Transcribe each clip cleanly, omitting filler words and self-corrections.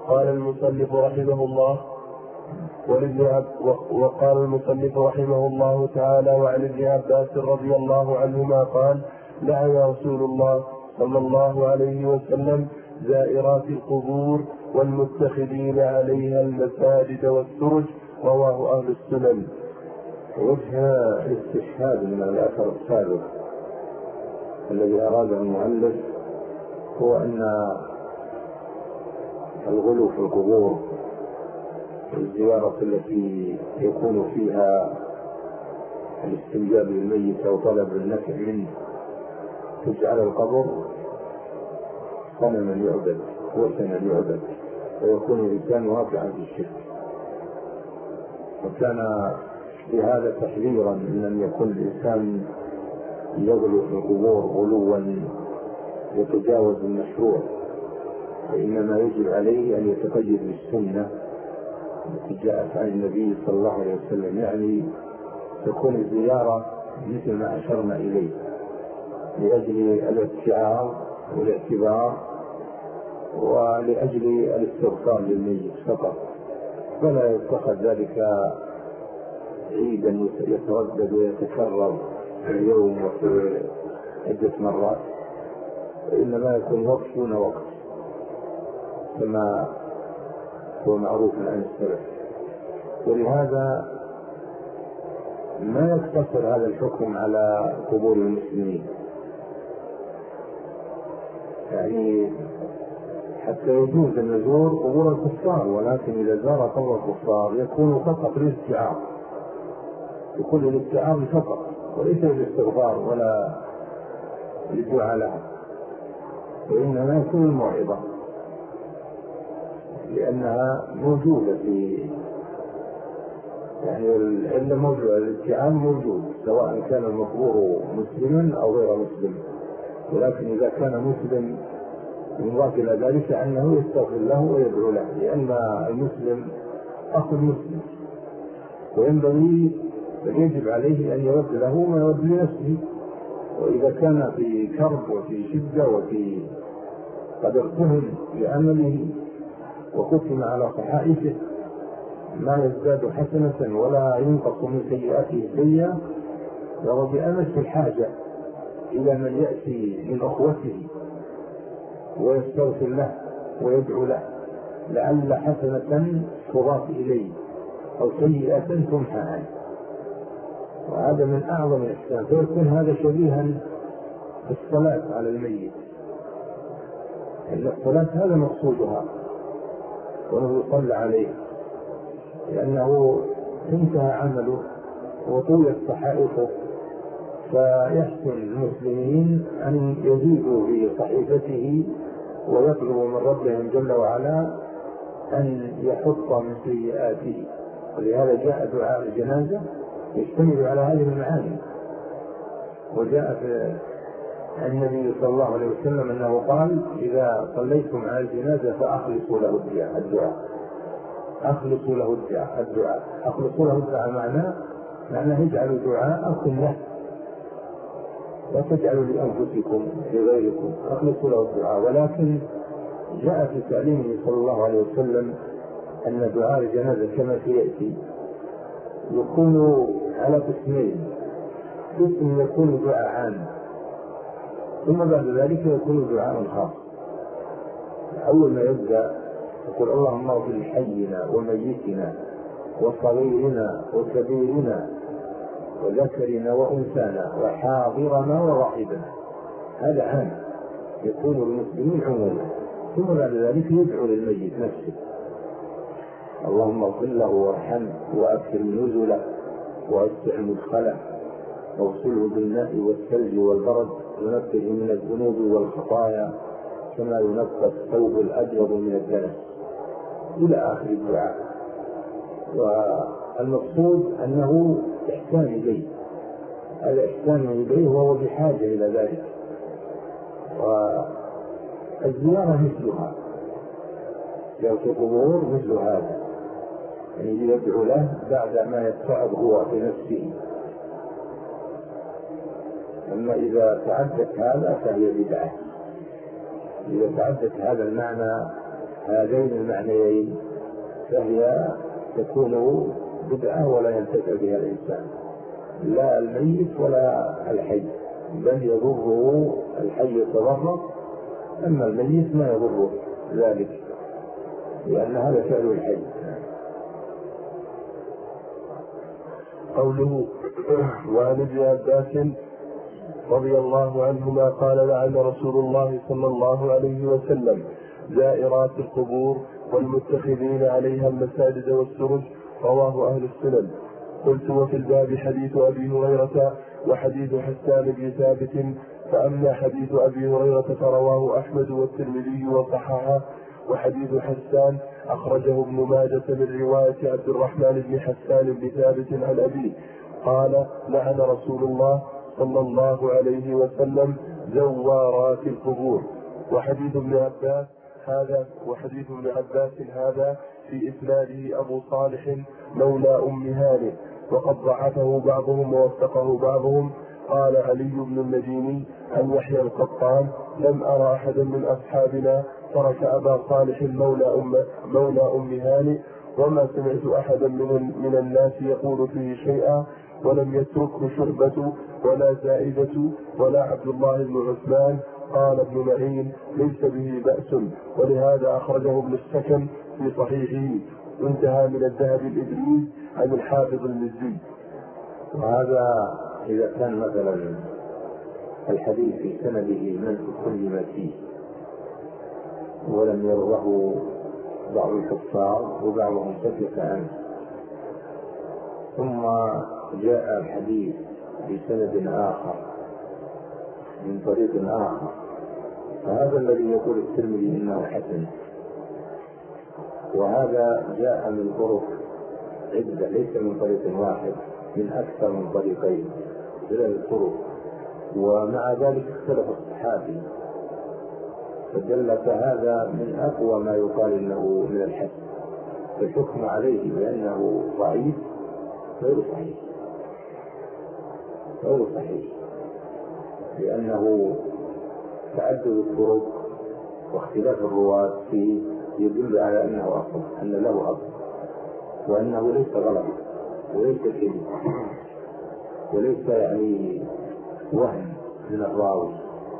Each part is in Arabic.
قال المصنف رحمه الله وقال المصنف رحمه الله تعالى: وعن ابن عباس رضي الله عنهما قال: لعن رسول الله صلى الله عليه وسلم زائرات القبور والمتخذين عليها المساجد والسرج. رواه أهل السنن. وجه الاستشهاد من الأثر السابق الذي أراده المؤلف هو أن الغلو في القبور والزيارة التي يكون فيها الاستنجاب للميت أو طلب النفع منه تجعل القبر صنما يعبد وثنا يعبد ويكون الإنسان واقعا في الشرك. وكان بهذا تحذيرا من أن يكون الإنسان يغلو في القبور غلوا يتجاوز المشروع، وإنما يجب عليه أن يتقيد بالسنة التي جاءت عن النبي صلى الله عليه وسلم، يعني تكون الزيارة مثل ما أشرنا إليه لأجل الاتعاظ والاعتبار ولأجل الاستغفار للميت فقط، ولا يتخذ ذلك عيدا يتردد ويتكرر في اليوم وفي عدة مرات، وإنما يكون وقت دون وقت كما هو معروف عن السلف. ولهذا ما يقتصر هذا الحكم على قبور المسلمين، يعني حتى يجوز أن نزور قبور الكفار، ولكن إذا زار قبر الكفار يكون فقط للاتعاظ، يكون للاتعاظ فقط وليس للاستغفار ولا للدعاء لها، وإنما يكون الموعظة، لأنها موجودة في يعني العلة موجودة، الاتعاظ موجود سواء كان المقبور مسلما أو غير مسلم، ولكن إذا كان مسلم يضاف إلى ذلك أنه يستغفر له ويدعو له، لأن المسلم أخو المسلم، وينبغي يجب عليه أن يود له ما يود لنفسه. وإذا كان في كرب وفي شدة وفي قد ارتهن لعمله وختم على صحائفه ما يزداد حسنة ولا ينقص من سيئاته سيئة، وهو بأمس الحاجة إلى من يأتي من أخوته ويستغفر له ويدعو له لعل حسنة تضاف إليه أو سيئة تمحى عنه، وهذا من أعظم الإحسان. فيكون هذا شبيها بالصلاة على الميت، إن الصلاة هذا مقصودها وأنه يصلى عليه، لأنه انتهى عمله وطويت صحائفه، فيحسن المسلمين أن يزيدوا في صحيفته ويطلبوا من ربهم جل وعلا أن يحط من سيئاته. ولهذا جاء دعاء الجنازة يشتمل على هذه المعاني. وجاء في النبي صلى الله عليه وسلم أنه قال: إذا صليتم على الجنازة فأخلصوا له الدعاء، أخلصوا له الدعاء، أخلصوا له الدعاء معناه اجعلوا دعاءكم له، لا تجعلوا لأنفسكم لغيركم، أخلصوا له الدعاء. ولكن جاء في تعليمه صلى الله عليه وسلم أن دعاء الجنازة كما سيأتي يكون على قسمين: قسم يكون دعاء عام، ثم بعد ذلك يكون دعاء خاص. أول ما يبدأ يقول: اللهم اغفر لحينا وميتنا وصغيرنا وكبيرنا وذكرنا وأنثانا وحاضرنا وغائبنا. هذا عام يكون المسلمين عموما. ثم بعد ذلك يدعو للميت نفسه: اللهم اغفر له وارحمه وأكرم نزله ووسع مدخله واغسله بالماء والثلج والبرد ونقه من الذنوب والخطايا كما ينقى الثوب الأبيض من الدنس، إلى آخر الدعاء. والمقصود أنه إحسان إليه، هذا إحسان إليه وهو بحاجة إلى ذلك. والزيارة مثلها، زيارة القبور مثل هذا، يعني يدعو له بعد ما يتعب هو في نفسه. أما إذا تعدت هذا فهي بدعة، إذا تعدت هذا المعنى هذين المعنيين فهي تكون بدعة ولا ينتفع بها الإنسان، لا الميت ولا الحي، بل يضره الحي يتضرر، أما الميت ما يضره ذلك لأن هذا فعل الحي. قوله وعن ابن عباس رضي الله عنهما قال لعن رسول الله صلى الله عليه وسلم زائرات القبور والمتخذين عليها المساجد والسرج، رواه أهل السنن. قلت وفي الباب حديث أبي هريرة وحديث حسان بن ثابت، فأما حديث أبي هريرة فرواه أحمد والترمذي وصححه، وحديث حسان أخرجه ابن ماجة من رواية عبد الرحمن بن حسان بن ثابت عن أبيه قال لعن رسول الله صلى الله عليه وسلم زوارات القبور. وحديث ابن عباس هذا في إسناده أبو صالح مولى أم هانئ، وقد ضعفه بعضهم ووثقه بعضهم. قال علي بن المديني عن يحيى القطان لم أرى أحدا من أصحابنا ترك أبا صالح مولى أم هانئ، وما سمعت أحدا من الناس يقول فيه شيئا، ولم يتركه شعبة ولا زائدة ولا عبد الله بن عثمان. قال ابن معين ليس به بأس، ولهذا أخرجه ابن السكن في صحيحه. انتهى من الذهب الإدريس عن الحافظ المزي. وهذا إذا كان مثلا الحديث في سنده من تكلم فيه ولم يروه بعض الكفار وبعضهم سكت عنه، ثم جاء الحديث بسند آخر من طريق آخر، فهذا الذي يقول الترمذي إنه حسن، وهذا جاء من طرق عدة ليس من طريق واحد، من أكثر من طريقين ثلاث طرق، ومع ذلك اختلف الصحابي، فدل فهذا من أقوى ما يقال إنه من الحسن، فالحكم عليه بأنه ضعيف غير صحيح، لأنه تعدد الطرق واختلاف الرواة فيه يدل على أنه أصل، أن له أصل، وأنه ليس غلط وليس كذب وليس يعني وهم من الراوي،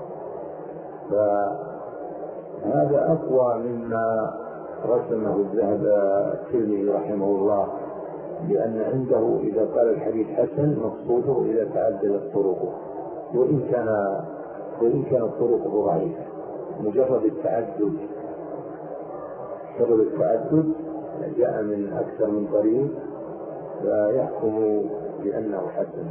فهذا أقوى مما رسمه الترمذي رحمه الله، لأن عنده إذا قال الحديث حسن مقصوده إذا تعددت طرقه، وإن كانت طرقه ضعيفة، مجرد التعدد جاء من أكثر من طريق فيحكم بأنه حسن.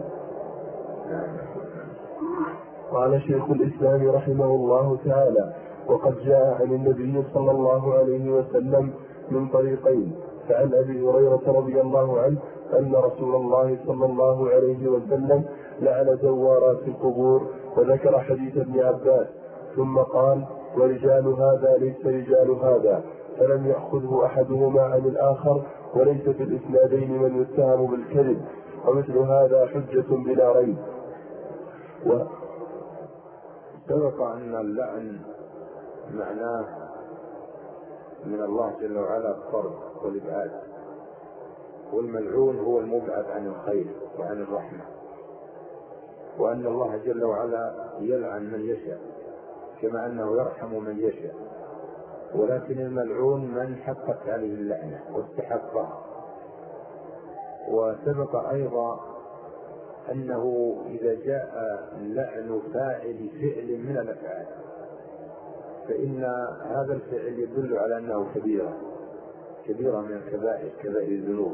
قال شيخ الإسلام رحمه الله تعالى وقد جاء عن النبي صلى الله عليه وسلم من طريقين، فعن أبي هريرة رضي الله عنه أن رسول الله صلى الله عليه وسلم لعن زوارات القبور، وذكر حديث ابن عباس، ثم قال ورجال هذا ليس رجال هذا، فلم يأخذه أحدهما عن الآخر، وليس في الإسنادين من يتهم بالكذب، ومثل هذا حجة بلا ريب. سبق أن اللعن معناه من الله جل وعلا الطرد والإبعاد، والملعون هو المبعد عن الخير وعن الرحمة، وأن الله جل وعلا يلعن من يشاء كما أنه يرحم من يشاء، ولكن الملعون من حقت عليه اللعنة واستحقها. وسبق أيضا أنه إذا جاء لعن فاعل فعل من الأفعال فإن هذا الفعل يدل على أنه كبيرة من كبائر الذنوب،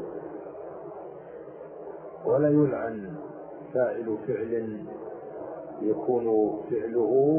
ولا يلعن فاعل فعل يكون فعله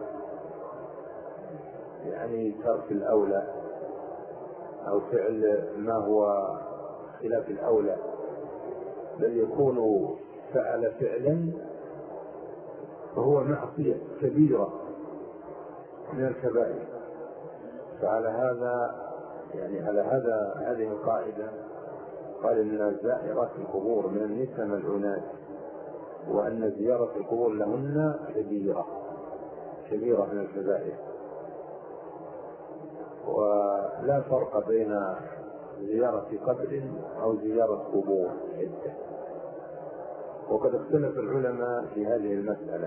يعني ترك الأولى أو فعل ما هو خلاف الأولى، بل يكون فعل فعلا فهو معصية كبيرة من الكبائر. فعلى هذا هذه القاعدة قال إن زائرات القبور من النساء ملعونات، وأن زيارة القبور لهن كبيرة من الكبائر. لا فرق بين زيارة قبر أو زيارة قبور عدة، وقد اختلف العلماء في هذه المسألة،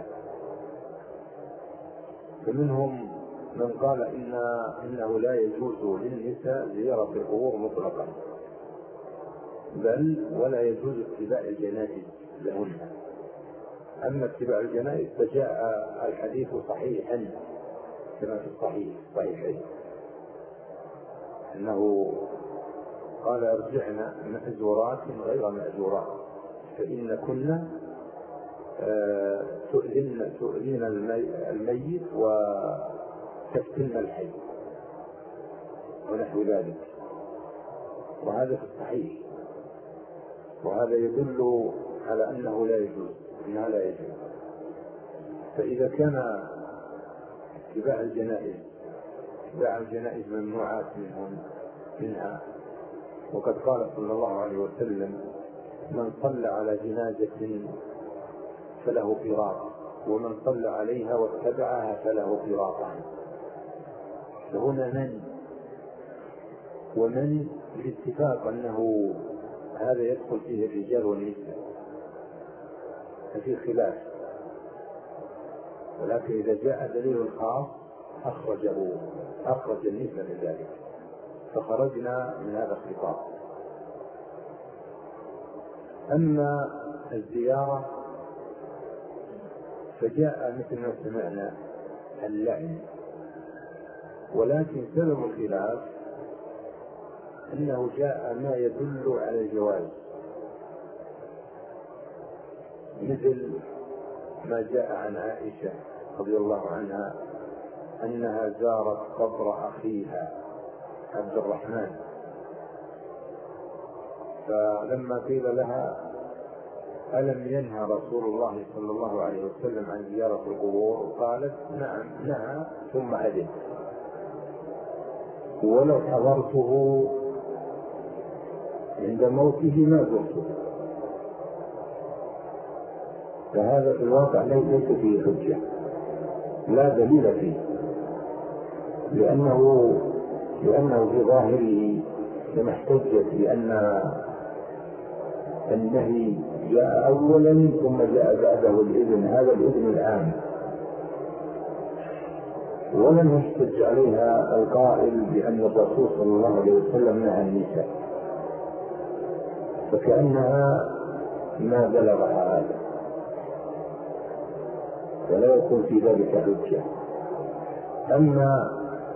فمنهم من قال إنه لا يجوز للنساء زيارة القبور مطلقا، بل ولا يجوز اتباع الجنائز لهن. أما اتباع الجنائز فجاء الحديث صحيحا كما في الصحيحين أنه قال ارجعن مأجورات غير مأجورات فإن كنا تؤذين الميت وتفتن الحي ونحو ذلك، وهذا في الصحيح، وهذا يدل على أنه لا يجوز، إنها لا يجوز. فإذا كان اتباع الجنائز ممنوعات منها، وقد قال صلى الله عليه وسلم من صلى على جنازة فله قيراط، ومن صلى عليها واتبعها فله قيراطان. فهنا ومن باتفاق أنه هذا يدخل فيه الرجال والنساء، ففي خلاف، ولكن إذا جاء دليل خاص أخرج النسبة من ذلك، فخرجنا من هذا الخطاب. أما الزيارة فجاء مثل ما سمعنا اللعن، ولكن سبب الخلاف أنه جاء ما يدل على الجواز، مثل ما جاء عن عائشة رضي الله عنها أنها زارت قبر أخيها عبد الرحمن، فلما قيل لها ألم ينهى رسول الله صلى الله عليه وسلم عن زيارة القبور؟ قالت نعم نهى ثم أذن، ولو حضرته عند موته ما زرته. فهذا في الواقع ليس فيه حجة، لا دليل فيه، لأنه في ظاهره لما احتجت بأن النهي جاء أولا ثم جاء بعده الإذن، هذا الإذن العام، ولم يحتج عليها القائل بأن الرسول صلى الله عليه وسلم نهى النساء، فكأنها ما بلغها هذا، ولا يكون في ذلك حجة. أما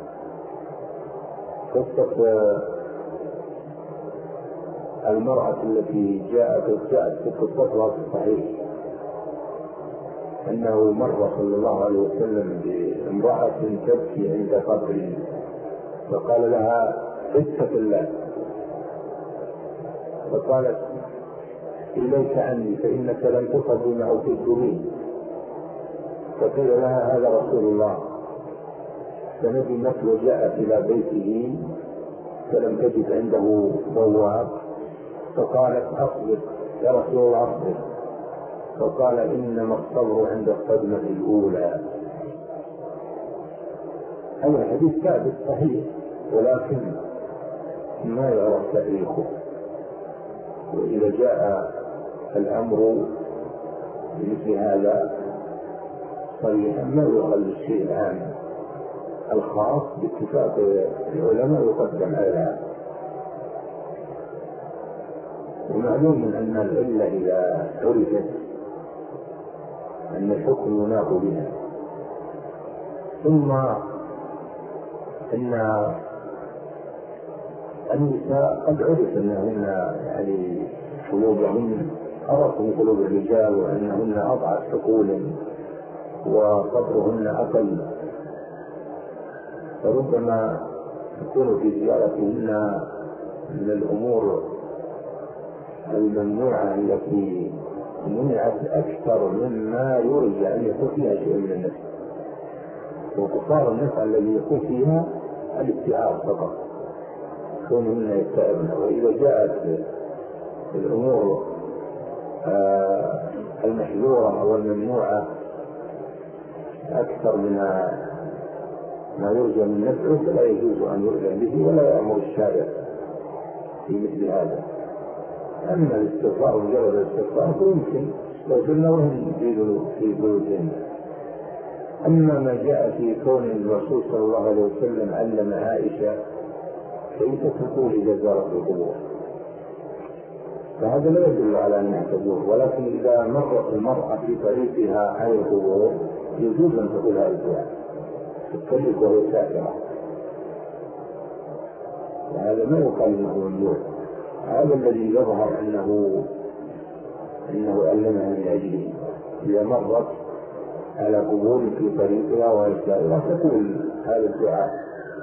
قصة المرأة التي جاءت في قصتها في الصحيح أنه مر صلى الله عليه وسلم بامرأة تبكي عند قبر، فقال لها اتق الله، فقالت إليك عني فإنك لم تصب أو تكذبين، فقيل لها هذا رسول الله، فندمت وجاءت إلى بيته فلم تجد عنده بواب، فقالت أصبر يا رسول الله أصبر، فقال إنما الصبر عند الصدمة الأولى. هذا الحديث ثابت صحيح، ولكن ما يعرف تاريخه، وإذا جاء الأمر بمثل هذا صريحا ما يخل الشيء العام، الخاص باتفاق العلماء يقدم على العام. ومعلوم أن العلة إذا عرفت أن الحكم يناط بها. ثم إن النساء قد عرف أنهن يعني قلوبهن أرق من قلوب الرجال، وأنهن أضعف عقولا وصبرهن أقل، فربما تكون في زيارتهن من الأمور الممنوعة التي منعت أكثر مما يرجى أن يكون فيها شيء من النفس، وقصار النفع الذي يكون فيها الاكتئاب فقط، كونهن يكتئبن. وإذا جاءت الأمور المحذورة والممنوعة أكثر ما يرجى من نفعه فلا يجوز أن يؤذن به ولا يأمر الشارع في مثل هذا. أما الاستغفار مجرد الاستغفار فيمكن يستغفرنا وهم في بيوتهم. أما ما جاء في كون الرسول صلى الله عليه وسلم علم عائشة كيف تقول إذا زارت القبور، فهذا لا يدل على أنها تزور، ولكن إذا مرت المرأة في طريقها على القبور يجوز أن تقول هذا الدعاء في الطريق وهي ساكنة، وهذا ما يقال أنه ممنوع. هذا الذي يظهر أنه علمها من أجله إذا مرت على قبور في طريقها وهي ساكنة تقول هذا الدعاء،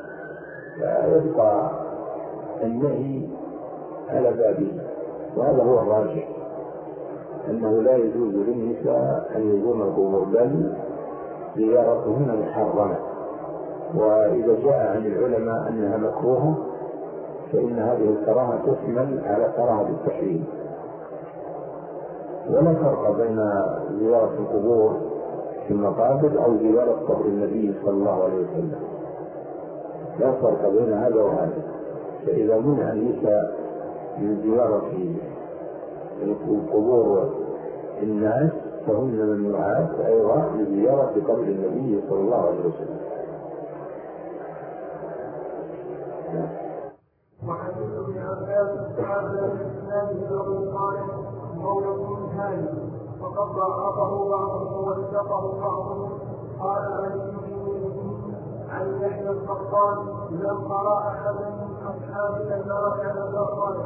فيبقى النهي على بابه. وهذا هو الراجح، أنه لا يجوز للنساء أن يزورن القبور، بل زيارتهن محرمة. وإذا جاء عن العلماء أنها مكروهة فإن هذه الكراهة تشمل على كراهة التحريم. ولا فرق بين زيارة القبور في المقابر أو زيارة قبر النبي صلى الله عليه وسلم، لا فرق بين هذا وهذا. فإذا منع النساء من زيارة قبور الناس فهن ممنوعات أيضا لزيارة قبر النبي صلى الله عليه وسلم. وحديث ابن عباس تعالى الإسلام له قال مولد هاني وقد ضعفه بعضهم واتقه بعضهم. قال عن يحيى القطان لم قرأ أحدا من أصحابنا ترك هذا الصالح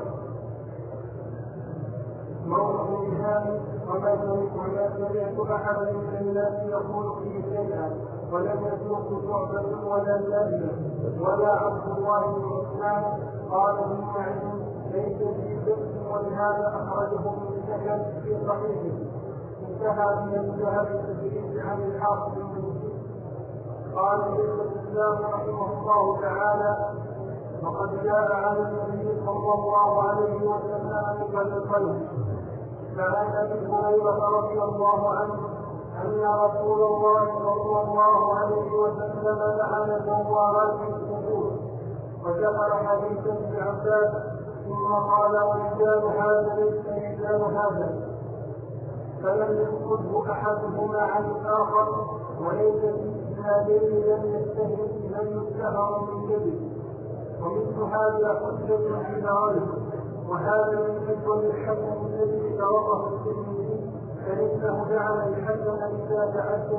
مولد هاني وما سمعت أحدا من الناس يقول فيه شيئا ولم يسوق شعبة ولا زائدة ولا عبد الله بن عثمان قال ابن معين ليس في بئس ولهذا أخرجه من سكن في صحيحه. انتهى من الذهب التدريس عن الحافظ المسلم. قال شيخ الإسلام رحمه الله تعالى وقد جاء عن النبي صلى الله عليه وسلم من القلب فعن أبي هريرة رضي الله عنه أن رسول الله صلى الله عليه وسلم لعن زوارات القبور وذكر حديث ابن عباس ثم قال ورجال هذا ليس رجال هذا فلم يأخذه أحدهما عن الآخر وليس في إسنادين لم يتهم من كذب ومثل هذا حجة في غيره. وهذا من حكم الحكم الذي ضربه الترمذي فإنه جعل الحكم إذا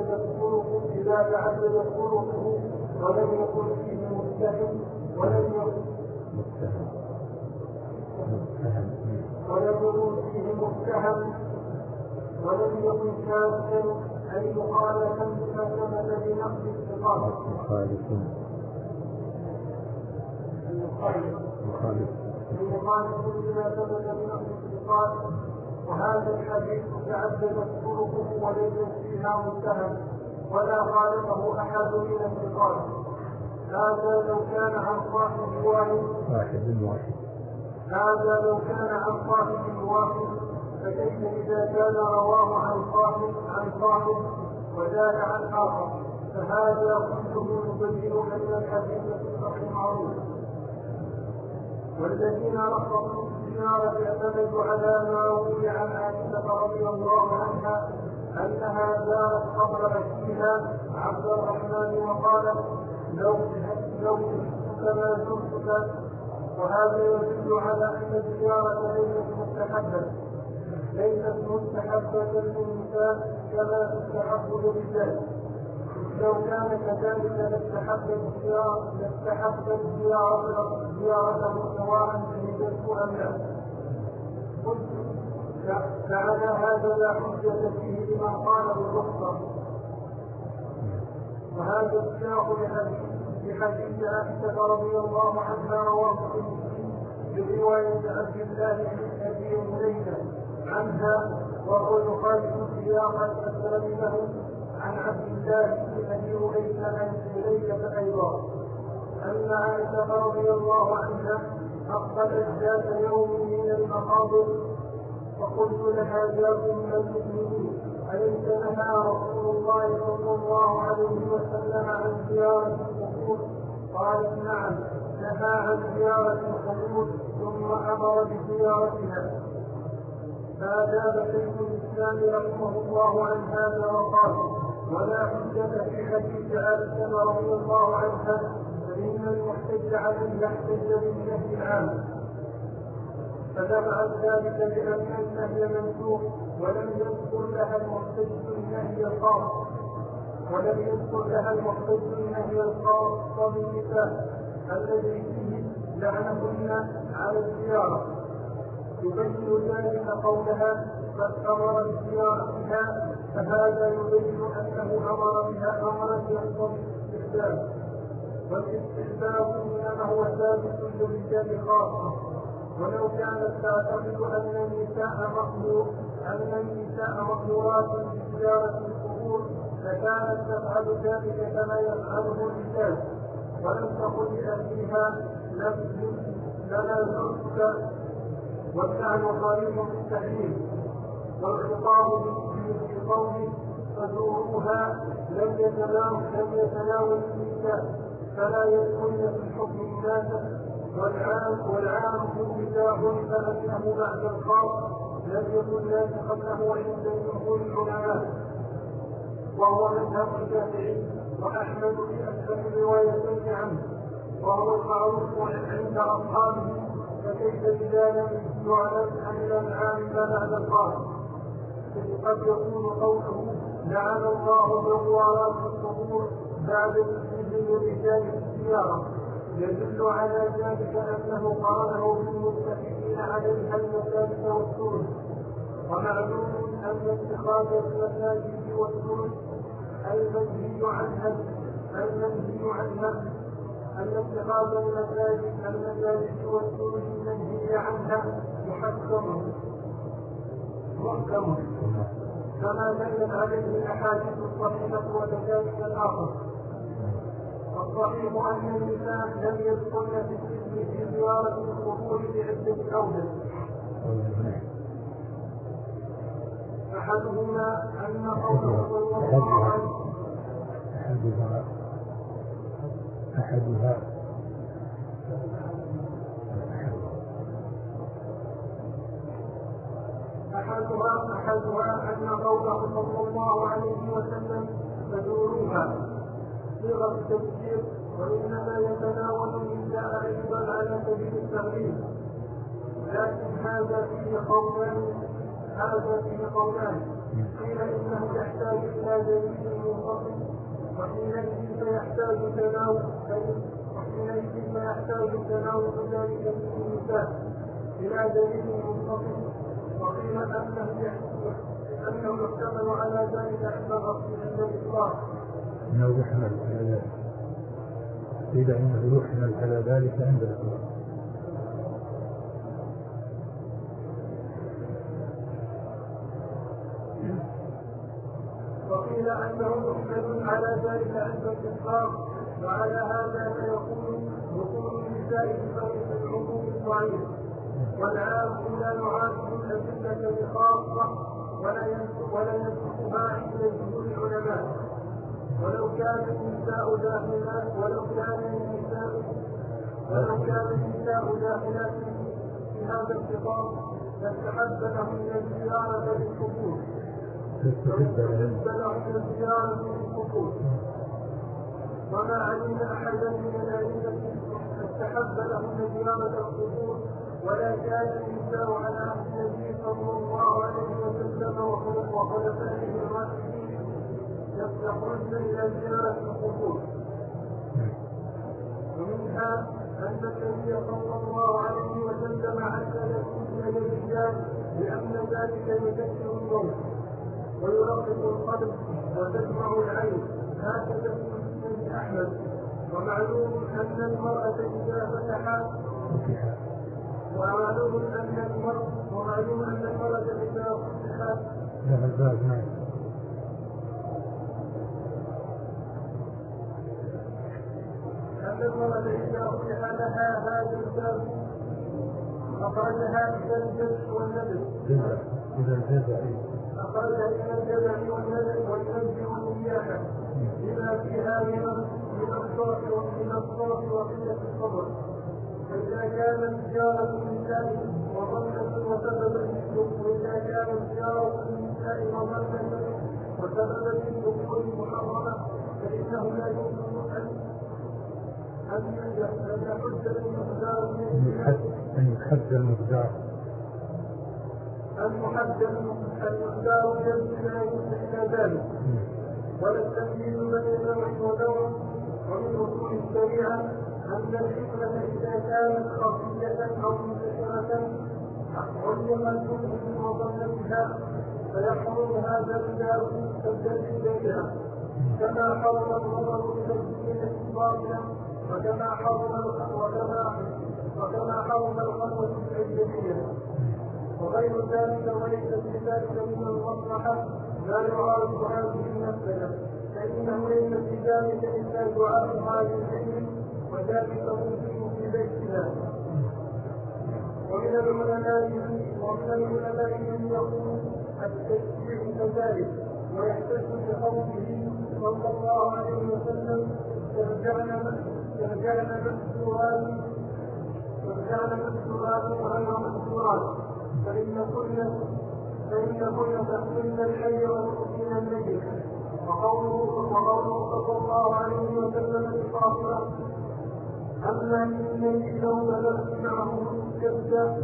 تعددت طرقه ولم يكن فيه متهم ولم يكن كافرا أي مخالفا بما ثبت بنقص الثقات مخالف بما ثبت بنقص الثقات. وهذا الحديث تعددت طرقه وليس فيها متهم ولا خالفه أحد من الثقات. هذا لو كان عن صاحب واحد فكيف إذا كان رواه عن صاحب وزاد عن آخر فهذا كله يبين أن الحديث الصحيح معروف. والذين رفضوا الزيارة اعتمدوا على ما روي عن عائشة رضي الله عنها أنها زارت قبر أخيها عبد الرحمن وقالت لو كما زرتك. وهذا يدل على أن الزيارة ليست مستحبة للنساء كما تستحب للرجال. لو كان كذلك لاستحب الزيارة سواء شهدته أم لا. فعلى هذا لا حجة فيه لما قال بالرخصة. وهذا السياق بحديث عائشة رضي الله عنها رواه برواية عبد الله بن أبي مليكة عنها وهو يخالف السياق الأسلم له عن عبد الله بن أبي مليكة أيضا أن عائشة رضي الله عنها أقبلت ذات يوم من المقابر فقلت لها يا أم المؤمنين أليس نهى رسول الله صلى الله عليه وسلم عن زيارة القبور؟ قالت نعم، نهى عن زيارة القبور ثم أمر بزيارتها. فأجاب شيخ الإسلام رحمه الله عن هذا وقال: ولا حجة في حديث عائشة رضي الله عنها، فإن المحتج عليه يحتج بالنهي العام. فجمع ذلك بأن النهي منسوخ، ولم يذكر لها المحتج النهي الخاص بالنساء الذي فيه لعنهن على الزيارة. يبين ذلك قولها قد أمر بزيارتها، فهذا يبين أنه أمر بها أمرا يقتضي الاستحباب، والاستحباب إنما هو ثابت للرجال خاصة. ولو كانت تعتقد أن النساء مأمورات بزيارة القبور فكانت تفعل ذلك كما يفعله الرجال، ولم تقل لأهلها لنا زوجك واللعن قريب بالتحريم. والخطاب في قوله فزوروها لم يتناول النساء فلا يدخلن في الحكم الناسخ، والعام إذا علم أنه بعد الخاص لم يكن ناسخا له عند جمهور العلماء، وهو مذهب الشافعي وأحمد في أكثر الروايتين عنه، وهو المعروف عند أصحابه. فكيف إذا لم يعلم أن العام بعد الخاص؟ قد يكون قوله لعن الله زوارات القبور بعد تسليم الرجال في الزيارة يدل على ذلك أنه قاله بالمتفقين عليها المساجد والسرج. ومعلوم أن اتخاذ المساجد والسرج المنهي عنها أن اتخاذ المساجد والسرج المنهي عنها محكم كما دلت عليه الأحاديث الصحيحة وكذلك الآخر. الصحيح أن النساء لم يدخلن في السجن في زيارة القبور بعدة أوجه. أحدهما أن قوله صلى الله عليه أحدها أن قوله صلى الله عليه وسلم فزوروها صيغة التفسير، وإنما يتناول النساء أيضا على سبيل التغليب، لكن هذا فيه قولان. قيل إنه يحتاج إلى دليل منفصل، وحينئذ فيحتاج تناول ذلك في النساء إلى دليل منفصل. وقيل أنه يحتمل على ذلك عند الرسول عند الإطلاق. إنه يحمل على ذلك، قيل إنه يحمل على ذلك عند الإطلاق. وقيل أنه يحمل على ذلك عند الإطلاق، وعلى هذا فيكون دخول النساء بطريق العموم الضعيف، والعام لا يعالج الأدلة بخاصة ولا ينسخها عند جمهور العلماء. ولو كان النساء داخلات في هذا الخطاب لاستحب لهم الزيارة للقبور. وما علم أحدا من الأئمة استحب لهم زيارة القبور، ولا كان النساء على عهد النبي صلى الله عليه وسلم وخلفائه الراشدين يفتحون إلى زيارة القبور. ومنها أن النبي صلى الله عليه وسلم عسل كل الرجال لأن ذلك يكثر الموت ويرقق القلب وتجمع العين، هكذا في مسند أحمد. ومعلوم أن المرأة إذا فتحت ومعلوم أن المرأة إذا فتحت لها هذا الباب أخرجها إلى الجزء والنبي أخرجها إلى الجزء والنبي والنبي والنياحة لما فيها من من الصرف وقلة الصبر. فإذا كانت تجارة النساء وظنة وسبب في الدخول محرمة فإنه لا يمكن أن يحد المقدار يمكن إلى ذلك. ولا التمييز بين نوع ونوع. ومن أصول الشريعة أن الحكمة إذا كانت خفية أو منتشرة علمت به وظنتها فيحرم هذا الرجال تبتدئ إليها، كما حرم النظر إلى الزينة الباطلة وكما حرم الخلوة الأجنبية وغير ذلك. وليس في ذلك من المصلحة لا يعارض هذه المسألة، فإنه ليس في ذلك إلا دعاء هذه العلم وذلك ممكن في بيتنا. ومن العلماء من يقول التشريع كذلك ويحتج بقوله صلى الله عليه وسلم ترجعن بالسؤال وغير مسؤولات فإن كن تحسن الحي وتؤمن الميت. وقوله صلى الله عليه وسلم الفاطمة أما إنني لو بلغت معه كذا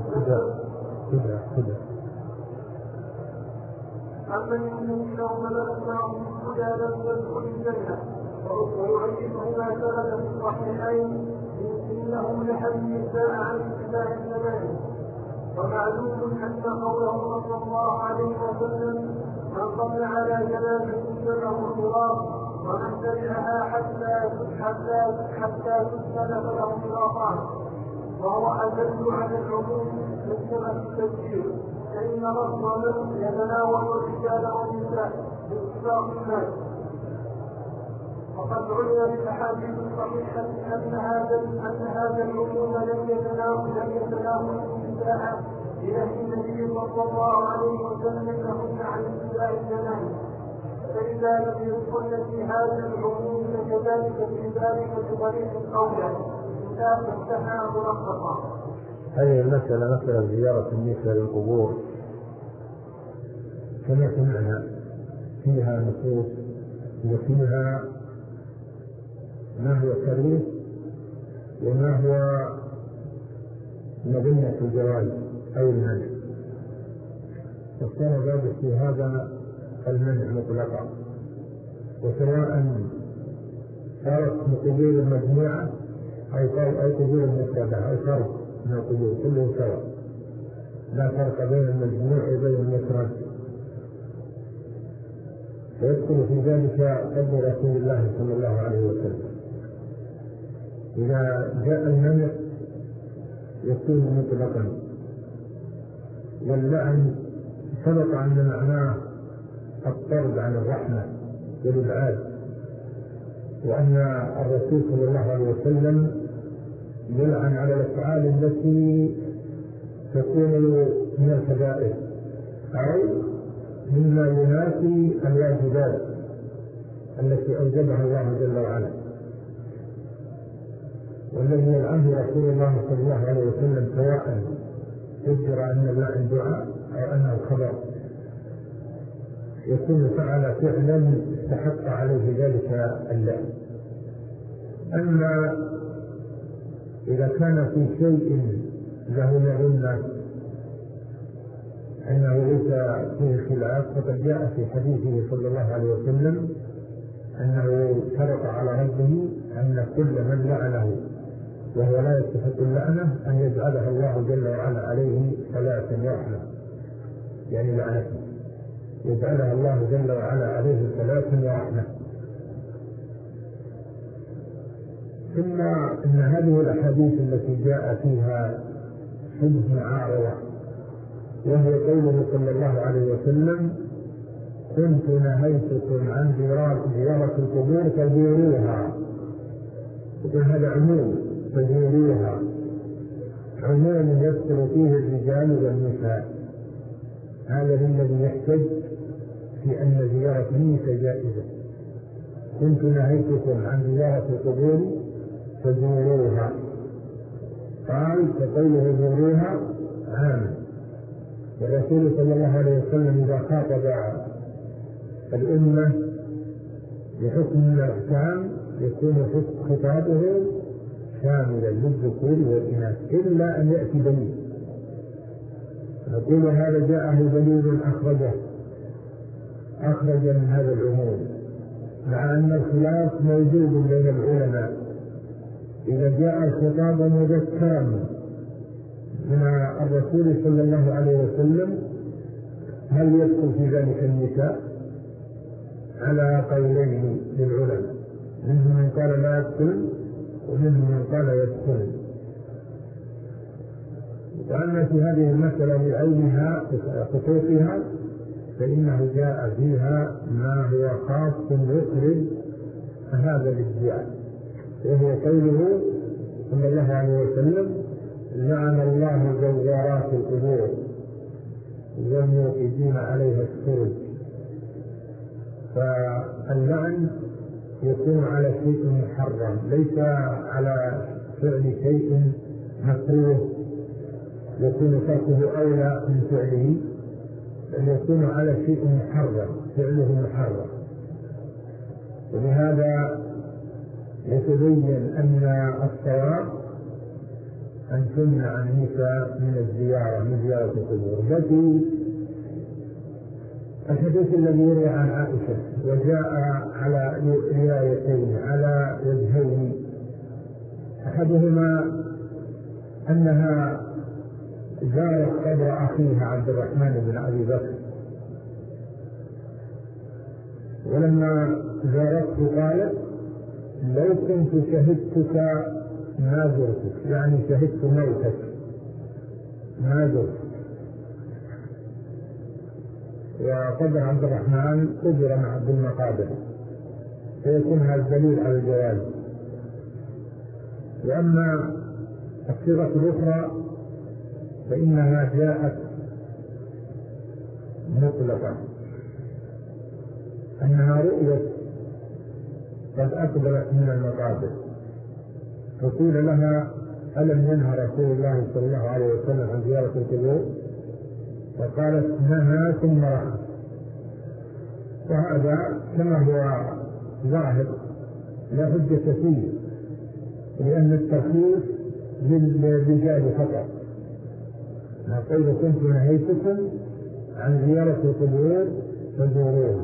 أما إنني لو بلغت معه هدى لم تدخل الجنة. ويعيده ما ثبت في الصحيحين إنه لحد النساء عن اتباع الزمان. ومعلوم أن قوله صلى الله عليه وسلم من صلى على جنازة له خلاف ومن تبعها حتى تسلم فله خلافان، وهو أدل على العموم من جهة التفسير، فإن رسول يتناول الرجال والنساء باتفاق الناس. وقد علم بالأحاديث الصحيحة أن هذا العموم لم يتناول النساء بنهي النبي صلى الله عليه وسلم لهن عن اتباع الجنائز. فإذا لم يدخلن في هذا العموم فكذلك في ذلك بطريق الأولى لا تفتحها ملخصا. هذه المسألة مثلا زيارة النساء للقبور كما سمعنا فيها نصوص وفيها ما هو كريه وما هو مظنة الجواز أو المنع، وكان ذلك في هذا المنع مطلقا، وسواء صارت قبور المجموعة أو قبور المفردة أو فرد من القبور كله سواء، لا فرق بين المجموع وبين المفرد. ويدخل في ذلك قول رسول الله صلى الله عليه وسلم إذا جاء المنع يكون مطلقا، واللعن سبق أن معناه الطرد عن الرحمة والإبعاد، وأن الرسول صلى الله عليه وسلم يلعن على الأفعال التي تكون من الكبائر أو مما ينافي الواجبات التي أوجبها الله جل وعلا. والذي يلعنه رسول الله صلى الله عليه وسلم سواء يذكر أن اللعن دعاء أو أنه خبر يكون فعل فعلا استحق عليه ذلك اللعن. أما إذا كان في شيء له مظنة أنه ليس فيه خلاف فقد جاء في حديثه صلى الله عليه وسلم أنه شرط على ربه أن كل من لعنه وهو لا يستحق اللعنة أن يجعلها الله جل وعلا عليه صلاة ورحمة، يعني لعنته يجعلها الله جل وعلا عليه صلاة ورحمة. ثم إن هذه الأحاديث التي جاء فيها حج معارضة، وهي قوله صلى الله عليه وسلم كنت نهيتكم عن زيارة القبور فزوروها، وكان هذا عموم فزوروها، عموم يذكر فيه الرجال والنساء. هذا الذي يحتج في أن زيارة النساء جائزة، كنت نهيتكم عن زيارة القبور فزوروها. قال فقوله زوروها عام. والرسول صلى الله عليه وسلم إذا خاطب الأمة بحكم من الأحكام يكون خطابه شاملا للذكور والإناث إلا أن يأتي دليل، نقول هذا جاءه دليل أخرج من هذا العموم، مع أن الخلاف موجود بين العلماء. إذا جاء الخطاب مذكرا من الرسول صلى الله عليه وسلم هل يدخل في ذلك النساء؟ على قولين للعلماء، منهم من قال لا يدخل ومنهم من قال يدخل. وأما في هذه المسألة بعينها خصوصها فإنه جاء فيها ما هو خاص يخرج هذا الادعاء، وهو قوله صلى الله عليه وسلم لعن الله زوارات القبور والموقدين عليها السرج. فاللعن يكون على شيء محرم، ليس على فعل شيء مكروه يكون تركه أولى من فعله، بل يكون على شيء محرم فعله محرم. ولهذا يتبين أن الصواب أن تمنع النساء من الزيارة من زيارة القبور. التي الحديث الذي يروى عن عائشة وجاء على روايتين على وجهين، أحدهما أنها زارت قبر أخيها عبد الرحمن بن أبي بكر، ولما زارته قالت لو كنت شهدتك ما زرتك، يعني شهدت موتك ما زرتك. وقبر عبد الرحمن قبر مع عبد المقابر، فيكون هذا الدليل على الجواز. وأما الصيغة الأخرى فإنها جاءت مطلقة، أنها رؤيت قد أقبلت من المقابر، فقيل لها ألم ينهى رسول الله صلى الله عليه وسلم عن زيارة القبور؟ فقالت نهى ثم رخص. وهذا كما هو ظاهر لا حجة فيه، لأن الترخيص للرجال فقط. نقول كنت نهيتكم عن زيارة القبور فزوروها.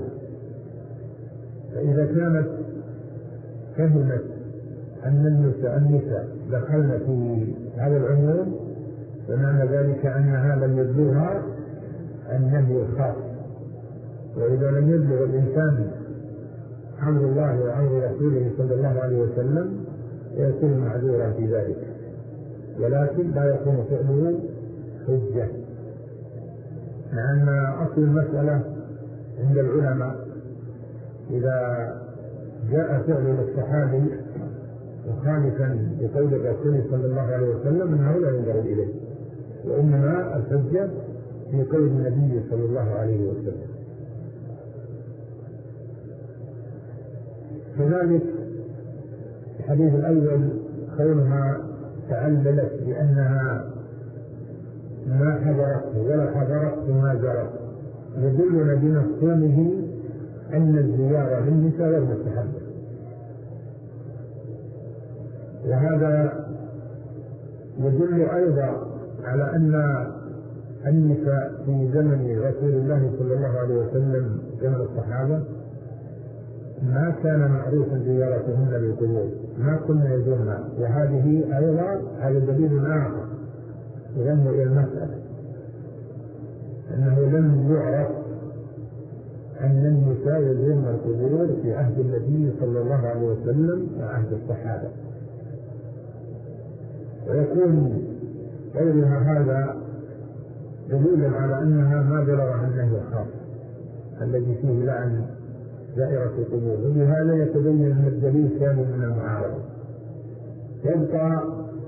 فإذا كانت فهمت أن النساء دخلن في هذا العموم فمعنى ذلك أنها لم يبلغها النهي الخاص. وإذا لم يبلغ الإنسان أمر الله وأمر رسوله صلى الله عليه وسلم يكون معذورا في ذلك، ولكن لا يكون فعله حجة، مع أن أصل المسألة عند العلماء إذا جاء فعل الصحابي مخالفا لقول الرسول صلى الله عليه وسلم أنه لا ينظر إليه، وإنما الحجة في قول النبي صلى الله عليه وسلم. كذلك الحديث الأول كونها تعللت بأنها ما حضرته ولا حضرته ما جرت يدلنا بمفهومه أن الزيارة للنساء غير مستحبة. وهذا يدل أيضا على أن النساء في زمن رسول الله صلى الله عليه وسلم زمن الصحابة ما كان معروفا زيارتهن للقبور، ما كنا يزورن. وهذه أيضا على دليل آخر ينظر إلى المسألة، أنه لم يعرف أن النساء يزورن القبور في عهد النبي صلى الله عليه وسلم وعهد الصحابة. ويكون قولها هذا دليلا على أنها ما بلغها النهي الخاص الذي فيه لعن زائرة القبور. ولهذا يتبين أن الدليل كان من المعارضة. يبقى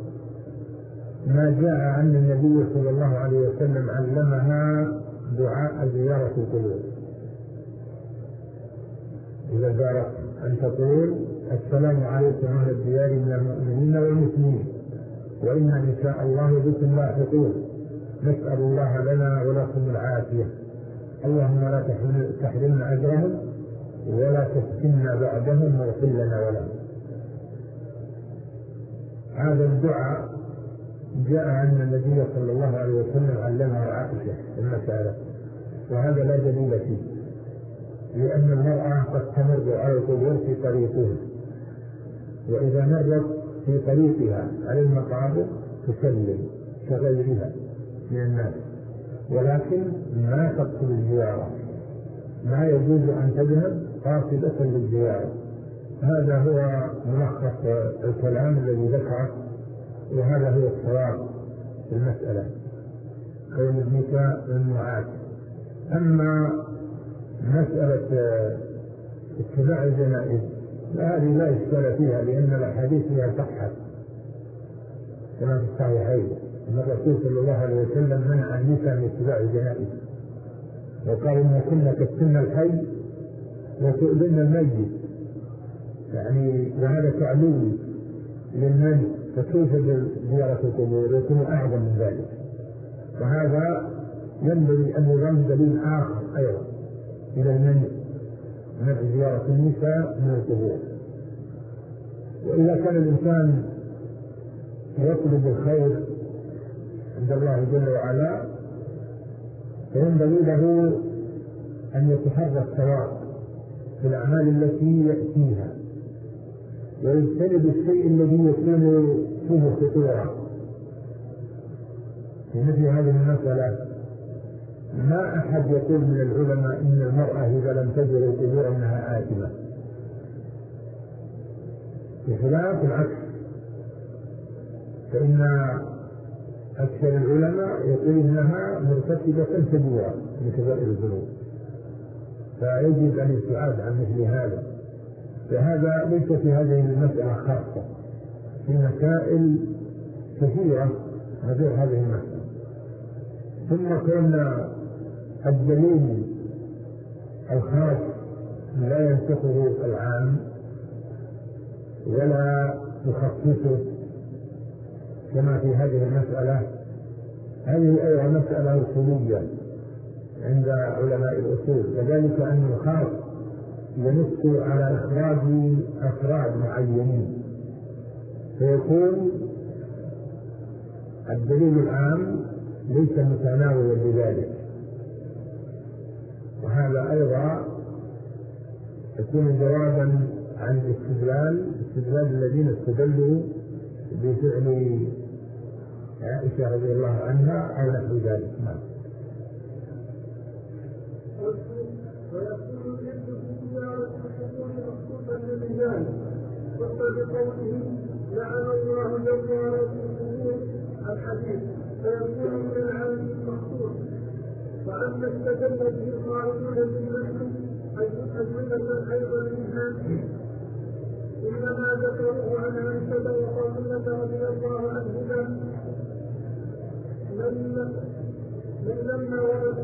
ما جاء أن النبي صلى الله عليه وسلم علمها دعاء زيارة القبور إذا زارت أن تقول السلام عليكم أهل الديار من المؤمنين والمسلمين وإنا إن شاء الله بكم لاحقون نسأل الله لنا ولكم العافية اللهم لا تحرمنا أجرهم ولا تفتنا بعدهم واغفر لنا ولهم. هذا الدعاء جاء عن النبي صلى الله عليه وسلم علمه عائشة المسألة، وهذا لا دليل فيه، لأن المرأة قد تمر على القبور في طريقها، وإذا مرت في طريقها على المقابر تسلم كغيرها من الناس، ولكن ما تقصد الزيارة، ما يجوز أن تذهب قاصدة للزيارة. هذا هو ملخص الكلام الذي ذكره، وهذا هو الصواب في المسألة كون ابنك من معاذ. أما مسألة اتباع الجنائز هذه لا إشكال فيها، لأن الأحاديث فيها صحة كما في الصحيحين أن الرسول صلى الله عليه وسلم منع النساء من اتباع الجنائز، وقال إن كنا كالسن الحي وتؤذن الميت، يعني وهذا تعليل للمن، فكيف بزيارة القبور يكون أعظم من ذلك. وهذا ينبغي أن يضم دليل آخر أيضا إلى المنع من زيارة النساء من القبور. وإذا كان الإنسان يطلب الخير عند الله جل وعلا فينبغي له أن يتحرى الثواب في الأعمال التي يأتيها، ويجتنب الشيء الذي يكون فيه خطورة. في مثل هذه المسألة ما أحد يقول من العلماء إن المرأة إذا لم تزر القبور أنها آثمة، بخلاف العكس، فإن أكثر العلماء يقول إنها مرتكبة كبيرة من كبائر الذنوب، فيجب أن يبتعد عن مثل هذا. فهذا ليس في هذه المسألة خاصة، في مسائل كثيرة غير هذه المسألة. ثم كنا الدليل الخاص لا ينسخه العام ولا يخصصه كما في هذه المسألة. هذه أيضا مسألة أصولية عند علماء الأصول، وذلك أن الخاص ينص على إخراج أفراد معينين، فيكون الدليل العام ليس متناولا بذلك. وهذا أيضا يكون جوابا عن الاستدلال الذين استدلوا بفعل عائشة رضي الله عنها أو نحو ذلك. نعم. ويكون الجد في زيارة الحقوق مخصوصا للرجال، بقوله لعن الله زوارات القبور الحديث، فيكون من العام المخصوص. وأما استدل به القائلون بالنحو أجملة أيضا منها إنما ذكروه عن عائشة وقوله رضي الله عنهما من لما ورد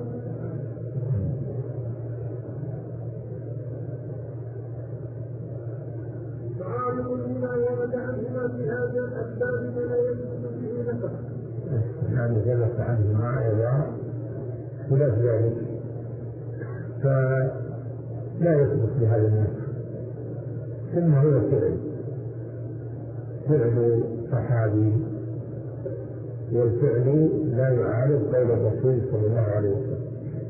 فعالم بما ورد عنهما في هذا الأسباب ولا يجوز به نفسه. يعني جلس عنهما أيضا خلاف ذلك، فلا يثبت بهذا النفس. ثم هو فعل صحابي، والفعل لا يعارض قول الرسول صلى الله عليه وسلم.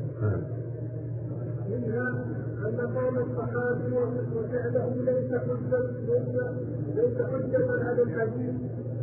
منها أن قول الصحابي وفعله ليس حجة على الحديث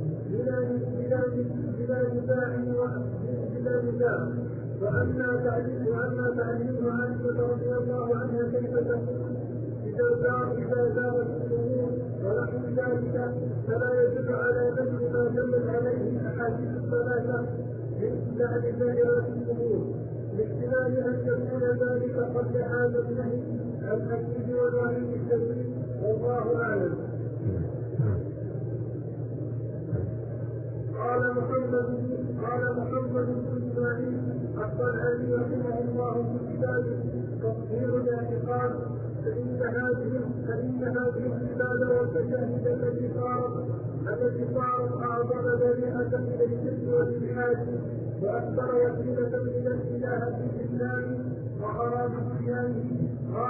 بلا نزاع. وأما تعليم عائشة رضي الله عنها كيف تقول إذا زارت القبور ونحو ذلك، فلا يدل على نفي ما دلت عليه الأحاديث الثلاثة من بعد زائرات القبور، باحتمال أن يكون ذلك قبل هذا النهي الأكيد والوعيد الشديد، والله أعلم. قال محمد قال محمد بن اسماعيل الطلحي رحمه الله في كتابه تطهير الاعتقاد فإن هذه العبادة والمشاهد التي صارت أعظم ذريعة إلى الشرك والإلحاد وأكثر وسيلة إلى الإله في الإسلام وخراب ديانه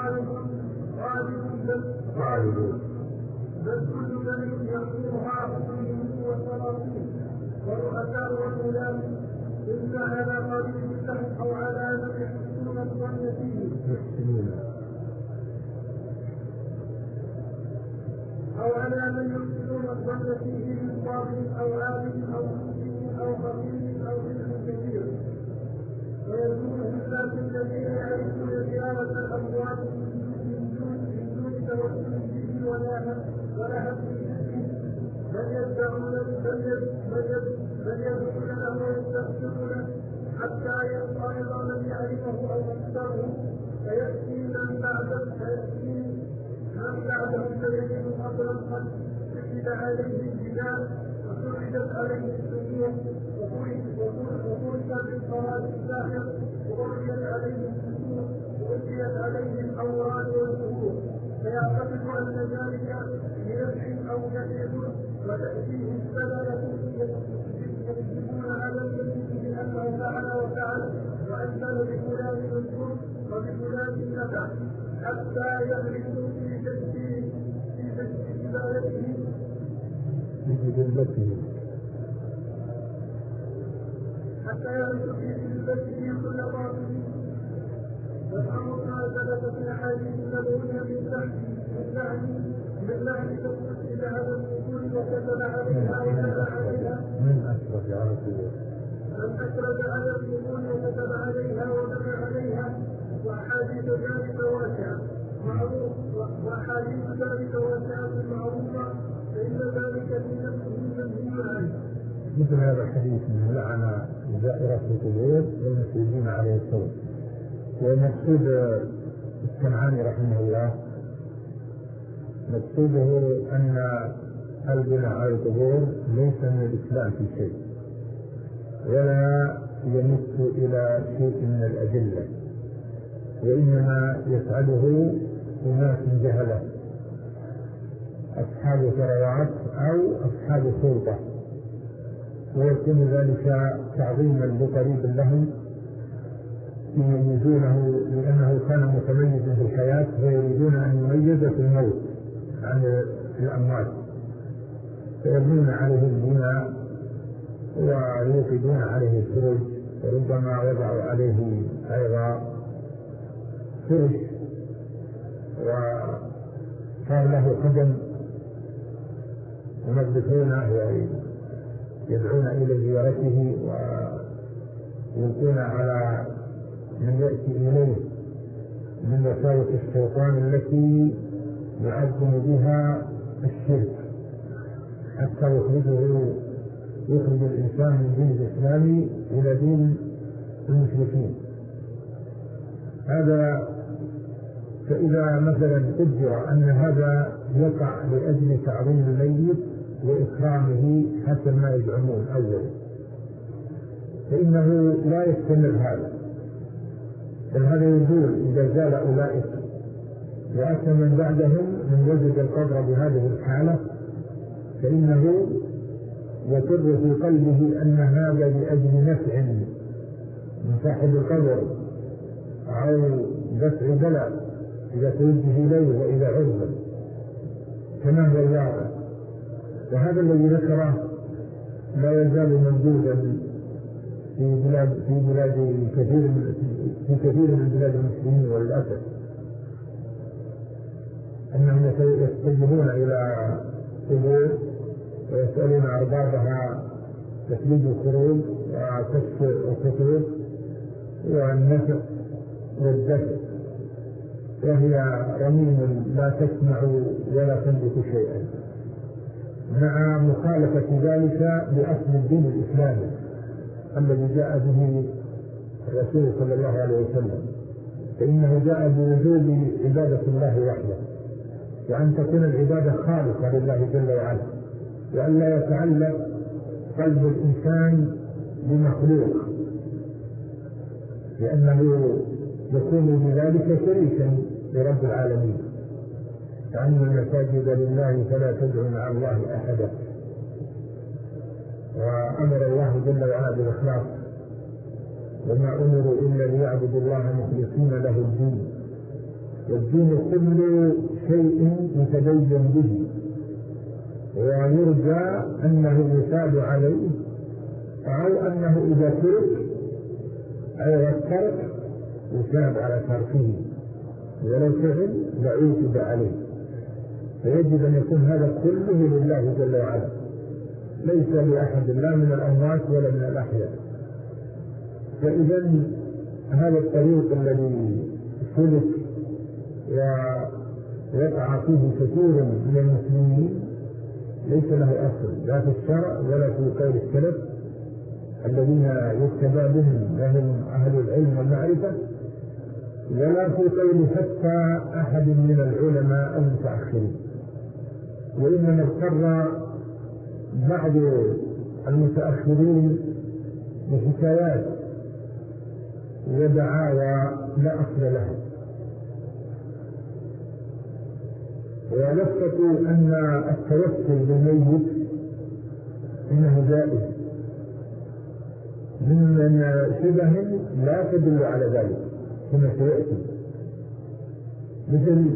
بل كل من يقولها مسلمين والسلاطين والرؤساء والولاة إلا على قليل السهم أو على من يحسنون الظن فيه أو على من يحسنون الظن فيه من طاغٍ أو عالم أو مسلم أو خبير أو علم كثير ويكون الناس الذين يعرفون زيارة الأموات من دون توسل به ولا هم بل يدعون له ويستغفرون حتى ينقرض من يعرفه أو يكثره فيأتي من بعده فيجد قبرا قد سجد عليه الجبال وسردت عليه السجود وفرشت بالصلاة الساحر وغطيت عليه السجود وغطيت عليه الأوراد والزهور فيعتقد أن ذلك بنفع أو كثير وتأتيه السلالة يكذبون على النبي بأنه فعل وفعل وأنزل بفلان الكفر وبفلان النفع حتى يغرسوا في جسده حتى يغرسوا في جسده كل باطل والأمر ما ثبت في الأحاديث النبوية من لعن تسجد على الرسول وكتب عليها وكتب عليها من أشرد على الرسول وكتب عليها وكتب عليها وأحاديث ذلك واسعة معروفة فإن ذلك في نفسه منهي عنه. مثل هذا الحديث من لعن زائرة القبور والمسلمين عليه الصلاة. ومقصود الصنعاني رحمه الله مقصوده أن البناء على القبور ليس من الإسلام في شيء ولا يمس إلى شيء من الأدلة، وإنما يفعله أناس جهلة أصحاب ثروات أو أصحاب سلطة، ويكون ذلك تعظيما لقريب لهم يميزونه لأنه كان متميزا في الحياة فيريدون أن يميز في الموت عن الأموات، فيبنون عليه البناء ويوقدون عليه الفرج وربما وضعوا عليه أيضا فرش وكان له قدم ينظفونه ويدعون إلى زيارته ويلقون على من يأتي إليه من وساوس الشيطان التي يعظم بها الشرك حتى يخرج الإنسان من دين الإسلام إلى دين المشركين. هذا فإذا مثلا قدر أن هذا يقع لأجل تعظيم الميت وإكرامه حسب ما يزعمون أول، فإنه لا يستمر هذا، بل هذا يزول إذا زال أولئك وأتى من بعدهم من وجد القبر بهذه الحالة فإنه يقر في قلبه أن هذا لأجل نفع من صاحب القبر أو دفع بلاء إذا توجه إليه وإذا عرض كما هو الواقع. وهذا الذي ذكره لا يزال موجودا في كثير من بلاد المسلمين وللأسف، أنهم يتجهون إلى قبور ويسألون أربابها تثليج الخروج وكشف الخطوط والنفع والدفع، وهي رميم لا تسمع ولا تنبت شيئا، مع مخالفة ذلك لأصل الدين الإسلامي الذي جاء به الرسول صلى الله عليه وسلم، فإنه جاء بوجوب عبادة الله وحده، وأن تكون العبادة خالصة لله جل وعلا، وأن لا يتعلق قلب الإنسان بمخلوق، لأنه يكون بذلك شريكا لرب العالمين. فأن المساجد لله فلا تدعوا مع الله أحدا. وأمر الله جل وعلا بالإخلاص، وما أمروا إلا ليعبدوا الله مخلصين له الدين، والدين كل شيء يتدين به ويرجى أنه يثاب عليه، أو أنه إذا ترك أو الترك يثاب على تركه، ولو فعل لعوقب عليه. فيجب أن يكون هذا كله لله جل وعلا، ليس لأحد لا من الأموات ولا من الأحياء. فإذا هذا الطريق الذي سلك ووقع فيه كثير من المسلمين ليس له أصل لا في الشرع ولا في قول السلف الذين يتبع بهم وهم أهل العلم والمعرفة، ولا في قول حتى أحد من العلماء المتأخرين. وإنما اضطر بعض المتأخرين بحكايات ودعاوى لا أصل لها، ولفتوا أن التوسل بالميت إنه جائز من شبه لا تدل على ذلك كما سيأتي، مثل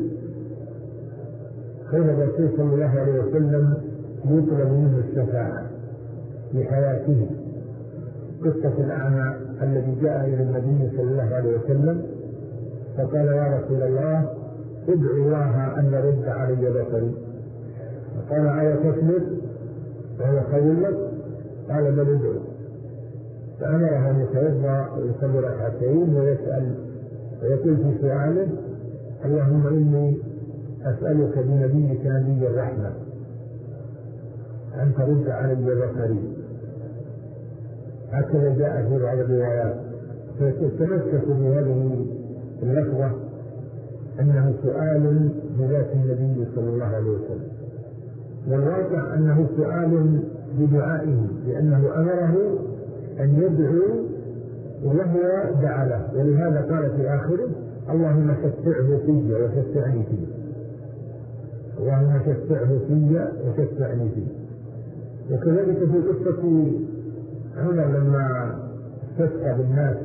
قول الرسول صلى الله عليه وسلم يطلب منه الشفاعة في حياته. قصة الأعمى الذي جاء إلى النبي صلى الله عليه وسلم فقال يا رسول الله ادعو الله أن يرد علي بصري، فقال أيا تسلم وهو خير لك؟ قال بل ادعو. فأمره أن يتوضأ ويصلي ركعتين ويسأل ويقول في سؤاله اللهم إني أسألك بنبيك نبي الرحمة أن ترد علي بصري. هكذا جاء في بعض الروايات. فتتمسك بهذه اللفظة أنه سؤال بذات النبي صلى الله عليه وسلم، والواقع أنه سؤال بدعائه، لأنه أمره أن يدعو وهو دعا له، ولهذا قال في آخره اللهم شفعه في وشفعني فيه، اللهم شفعه في وشفعني فيه. وكذلك في قصة عمر لما استسقى بالناس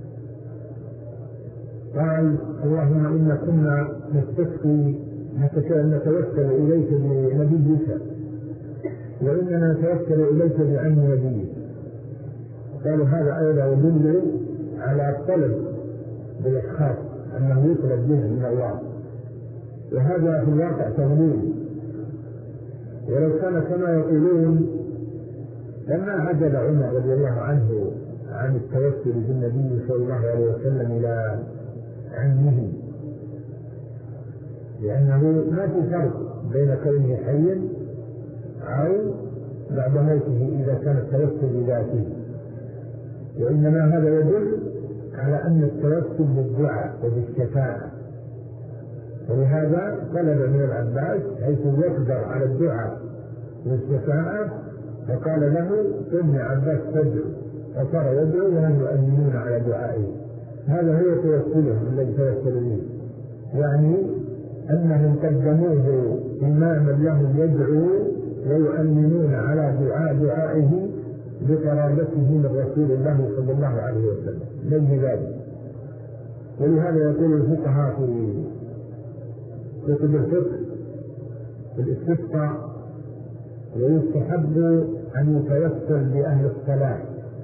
قال اللهم إنا كنا نستسقي نتوسل إليك بنبيك وإننا نتوسل إليك بعين نبيك. قالوا هذا أيضا يدل على الطلب بالإخلاص أنه يطلب به من الله، وهذا في الواقع تغليل. ولو كان كما يقولون لما عجل عمر رضي الله عنه عن التوسل بالنبي صلى الله عليه وسلم إلى عمه، لأنه ما في فرق بين كونه حيا أو بعد موته إذا كان التوسل بذاته، وإنما هذا يدل على أن التوسل بالدعاء وبالشفاعة. ولهذا طلب من العباس حيث يقدر على الدعاء والشفاعة فقال له قم يا عباس تدعو، وصار يدعو وهم يؤمنون على دعائه. هذا هو توسلهم الذي توسل به، يعني أنهم قدموه إماما لهم يدعو ويؤمنون على دعائه بقرابته من رسول الله صلى الله عليه وسلم من ذلك. ولهذا يقول الفقهاء في كتب الفقه في الاستسقاء ويستحب أن يتوسل بأهل الصلاة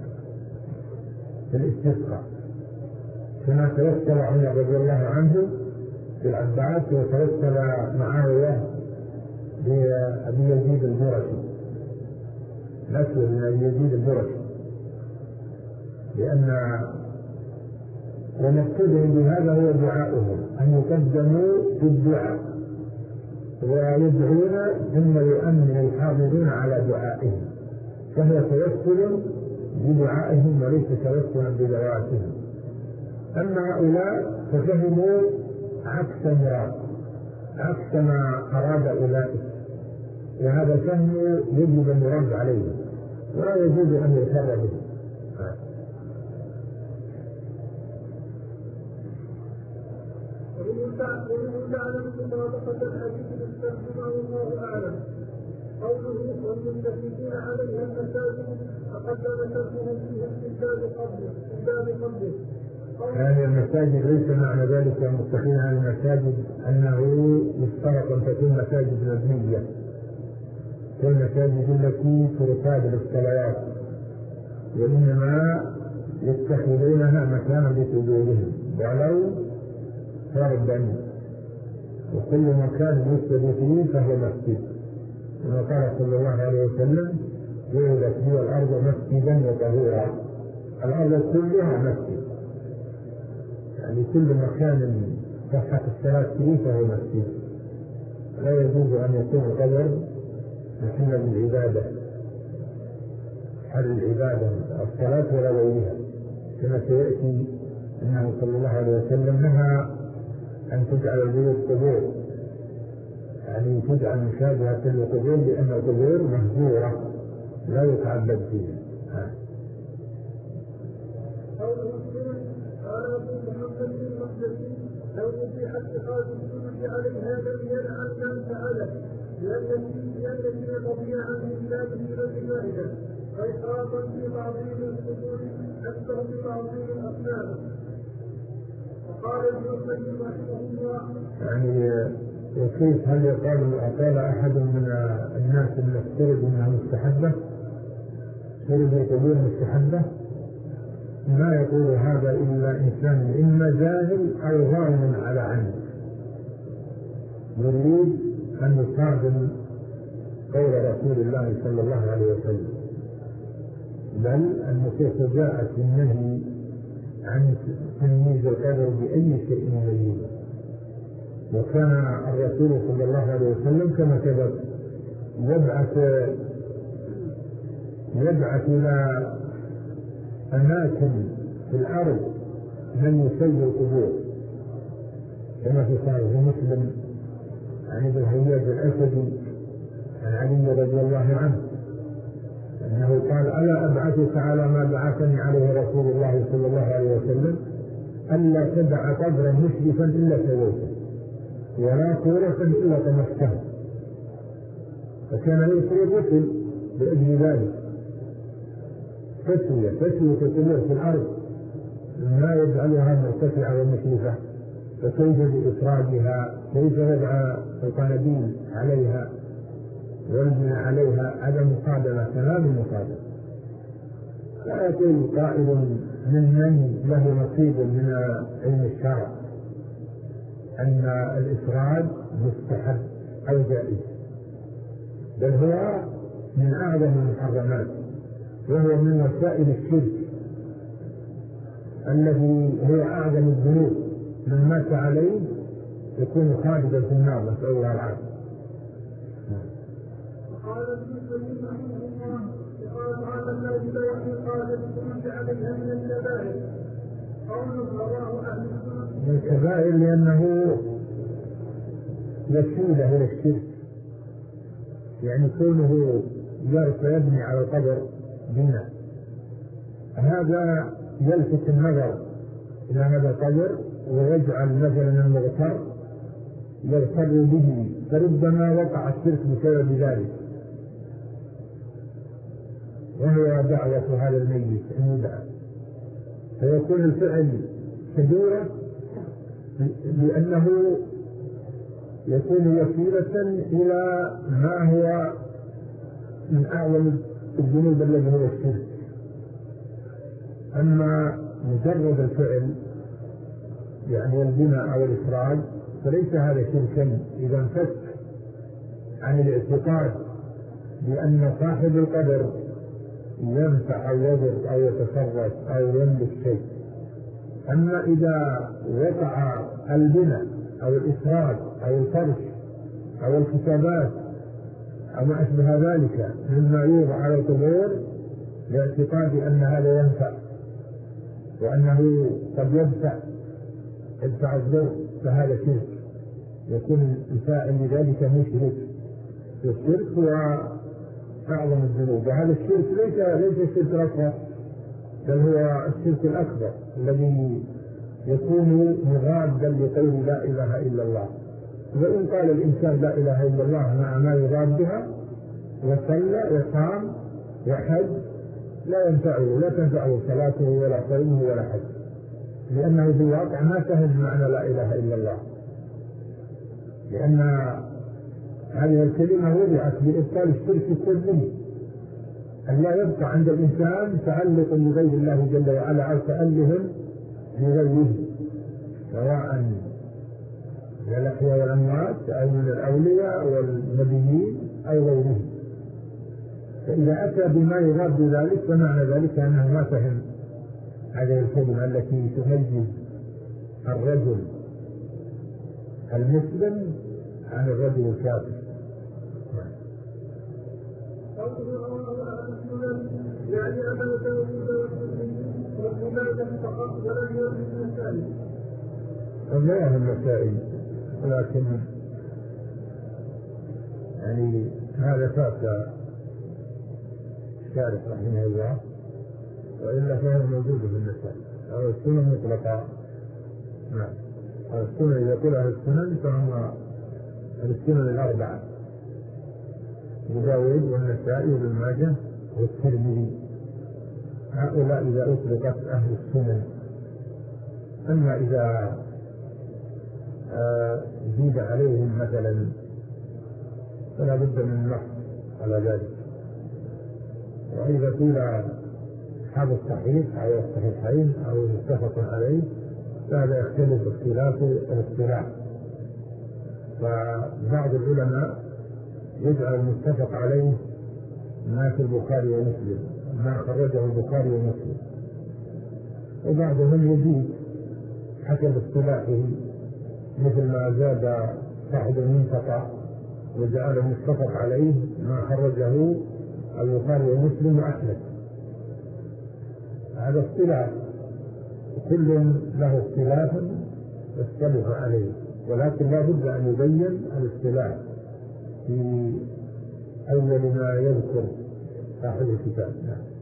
في الاستسقاء كما توسل عمر رضي الله عنه بالعباس وتوسل معاوية بأبي يزيد الجرشي الأسود من أبي يزيد الجرشي، لأن ومقصودهم بهذا هو دعاؤهم أن يقدموا في الدعاء ويدعون ثم يؤمن الحاضرون على دعائهم، فهو توسل بدعائهم وليس توسلا بدعواتهم. أما هؤلاء ففهموا عكس مراد، عكس ما أراد أولئك، وهذا الفهم يجب أن يرد عليه، ولا يجوز أن يغتر به. ومن تعلم مطابقة الحديث المستخدمه الله أعلم قوله والمتفقين عليها المساجد فقدم تركهم فيها من باب قبله. يعني المساجد ليس معنى ذلك المتفقين على المساجد أنه يشترط أن تكون مساجد مبنية كالمساجد التي ترتاد للصلوات، وإنما يتخذونها مكانا لسجودهم ولو صار البني، وكل مكان يسجد فيه فهو مسجد، كما قال صلى الله عليه وسلم جعلت لي الأرض مسجدا وطهورا. الأرض كلها مسجد، يعني كل مكان صحة الصلاة فيه فهو مسجد. لا يجوز أن يكون القبر محل للعبادة، حل العبادة الصلاة ولا غيرها، كما سيأتي أنه صلى الله عليه وسلم نهى أن تجعل البيوت قبور، يعني تجعل مشابهة للقبور، لأن القبور مهجورة لا يتعبد فيها. قال أبو محمد المقدسي لو أبيح اتخاذ السجود عليها لم ينع من فعله، لأن في طبيعة من كتابه والمائدة فإفراطا في تعظيم السجود أكثر من تعظيم الأصنام. وقال ابن القيم رحمه الله يعني وكيف هل قال أحد من الناس من السرد أنها مستحبة، سرد القبور مستحبة؟ ما يقول هذا إلا إنسان إما جاهل أو ظالم على عمد، يريد أن يصادم قول رسول الله صلى الله عليه وسلم، بل النصوص جاءت بالنهي عن تمييز القبر بأي شيء مميز. وكان الرسول صلى الله عليه وسلم كما ثبت يبعث إلى أماكن في الأرض من يسير القبور، كما في صحيح مسلم عن ابن هياج الأسدي عن علي رضي الله عنه أنه قال ألا أبعثك على ما بعثني عليه رسول الله صلى الله عليه وسلم، ألا تدع قبرا مشرفا إلا سويته ولا صورة إلا طمسته. فكان يسير الرسل بأجل ذلك تسوية القبور في الأرض ما يجعلها مرتفعة ومشرفة، فكيف بإفرادها، كيف يدعى القناديل عليها والبناء عليها، هذا مصادمة تمام المصادمة. لا يقول قائل من له نصيب من علم الشرع أن الإفراد مستحب أو جائز، بل هو من أعظم المحرمات، وهو من وسائل الشرك الذي هو أعظم الذنوب، من مات عليه يكون خالدا في النار، نسأل الله العافية. وقال ابن القيم رحمه الله يقال على المساجد واعتقاد الخروج عليها من الكبائر، قوله رواه أهل السنة من الكبائر لأنه وسيلة إلى الشرك، يعني كونه يبني على القبر بناء، هذا يلفت النظر إلى هذا القبر ويجعل مثلا المغتر يغتر به، فربما وقع الشرك بسبب ذلك، وهو دعوة هذا الميت أن يدعى، فيكون الفعل كبيرة لأنه يكون وسيلة إلى ما هو من أعظم الذنوب الذي هو الشرك. أما مجرد الفعل يعني البناء أو الإفراد فليس هذا شركا إذا انفك عن الاعتقاد بأن صاحب القبر ينفع أو يضر أو يتصرف أو يملك شيء. أما إذا وقع البناء أو الإفراد أو الفرش أو الكتابات أو ما أشبه ذلك مما يوضع على القبور لاعتقاد أن هذا ينفع وأنه قد يدفع الضر، فهذا شرك، يكون الفاعل لذلك مشرك. والشرك هو أعظم الذنوب. وهذا الشرك ليس الشرك الأصغر، بل هو الشرك الأكبر الذي يكون مضادا لقول لا إله إلا الله. وإن قال الإنسان لا إله إلا الله مع ما يضادها وصلى وصام وحج لا تنفعه صلاته ولا صومه ولا حج، لأنه في الواقع ما فهم معنى لا إله إلا الله، لأن هذه الكلمة وضعت لإبطال الشرك كله، أن لا يبقى عند الإنسان تعلق بغير الله جل وعلا أو تأله بغيره، سواء من الأحياء والأموات أو من الأولياء والنبيين أو غيرهم. فإذا أتى بما يضاد ذلك فمعنى ذلك أنه ما فهم هذه الكلمة التي تميز الرجل المسلم عن الرجل الكافر. يعني أمل توحيد والعبادة فقط ولم يرد المسائل. لا هي المسائل، ولكن يعني هذا فات الشارح رحمه الله، وإلا فهو موجود في المسائل أو السنن مطلقة. نعم، السنن إذا قلها السنن فهم السنن الأربعة: أبو داود والنسائي وابن ماجه والترمذي، هؤلاء إذا أطلقت أهل السنن. أما إذا زيد عليهم مثلا فلا بد من النص على ذلك. وإذا قيل أصحاب الصحيح أو الصحيحين أو متفق عليه فهذا يختلف اختلاف الاصطلاح. فبعض العلماء يجعل المتفق عليه ما في البخاري ومسلم، ما خرجه البخاري ومسلم، وبعضهم يزيد حسب اصطلاحه، مثل ما زاد صاحب المنتقى وجعل المتفق عليه ما خرجه البخاري ومسلم وأحمد. هذا اصطلاح، وكل له اختلاف يختلف عليه، ولكن لا بد أن يبين الاصطلاح في أول ما يذكر صاحب الكتاب.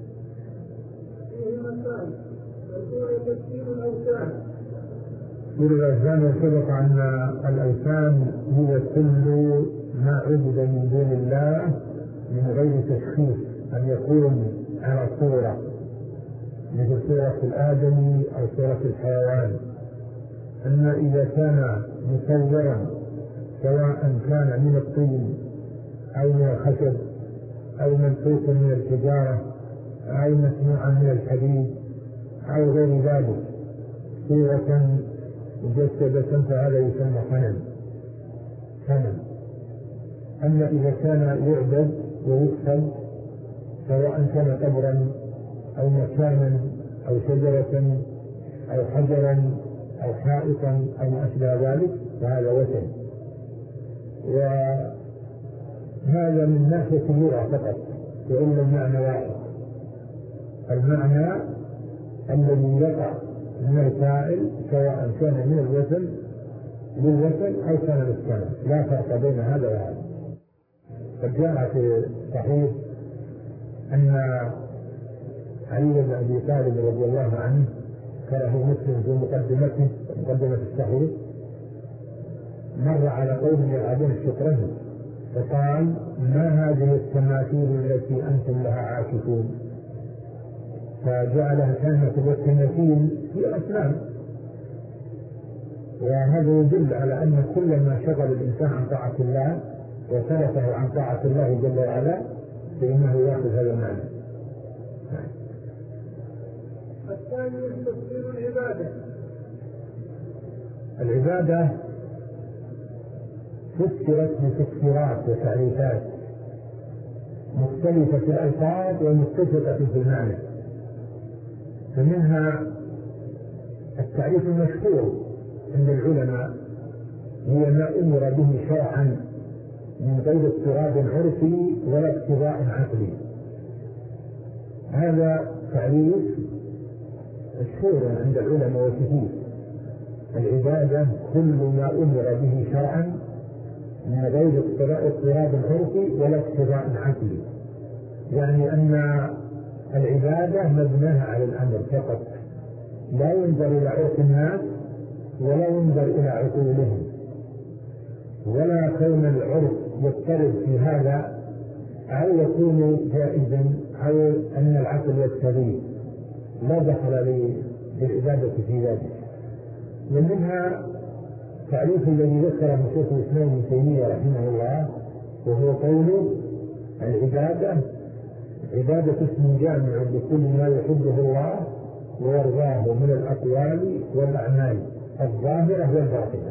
فيه مسائل الأولى تكفير الأوثان. والأوثان سبق أن الأوثان هي كل ما عبد من دون الله من غير تشخيص، أن يكون على صورة مثل صورة الآدمي أو صورة الحيوان. أما إذا كان مصورا سواء كان من الطين أو من الخشب أو منسوخا من الحجارة أو مصنوعا من الحديد أو غير ذلك صورة مجسدة فهذا يسمى صنم. أما إذا كان يعبد ويقصد سواء كان قبرا أو مكانا أو شجرة أو حجرا أو حائطا أو ما أشبه ذلك فهذا وثن. وهذا من ناحية اللغة فقط، وإلا المعنى واحد، المعنى الذي يقع من الفاعل سواء كان من الوثن للوثن أو كان للصنم، لا فرق بين هذا وهذا. قد جاء في صحيح أن علي بن أبي طالب رضي الله عنه كره مسلم في مقدمة الصحيح مر على قوم يلعبون الشطرنج فقال: ما هذه التماثيل التي أنتم لها عاكفون؟ فجعلها كلمة التماثيل هي الأصنام. وهذا يدل على أن كل ما شغل الإنسان عن طاعة الله وصرفه عن طاعة الله جل وعلا فإنه يأخذ هذا المعنى. الثاني تفسير العبادة. العبادة فسرت بتفسيرات وتعريفات مختلفة في الألفاظ ومتفقة في المعنى. فمنها التعريف المشهور عند العلماء هي ما أمر به شرعا من غير اضطراب عرفي ولا اقتضاء عقلي. هذا تعريف مشهور عند العلماء وكثير. العبادة كل ما أمر به شرعا من غير اضطراب عرفي ولا اقتضاء عقلي. يعني أن العبادة مبناها على الأمر فقط، لا ينظر إلى عرف الناس ولا ينظر إلى عقولهم، ولا كون العرف يضطرب في هذا أو يكون جائزا أو أن العقل يقتضيه، لا دخل للعبادة في ذلك. ومنها تعريف الذي ذكره شيخ الإسلام ابن تيمية رحمه الله، وهو قوله: العبادة عبادة اسم جامع لكل ما يحبه الله ويرضاه من الأقوال والأعمال الظاهرة والباطنة.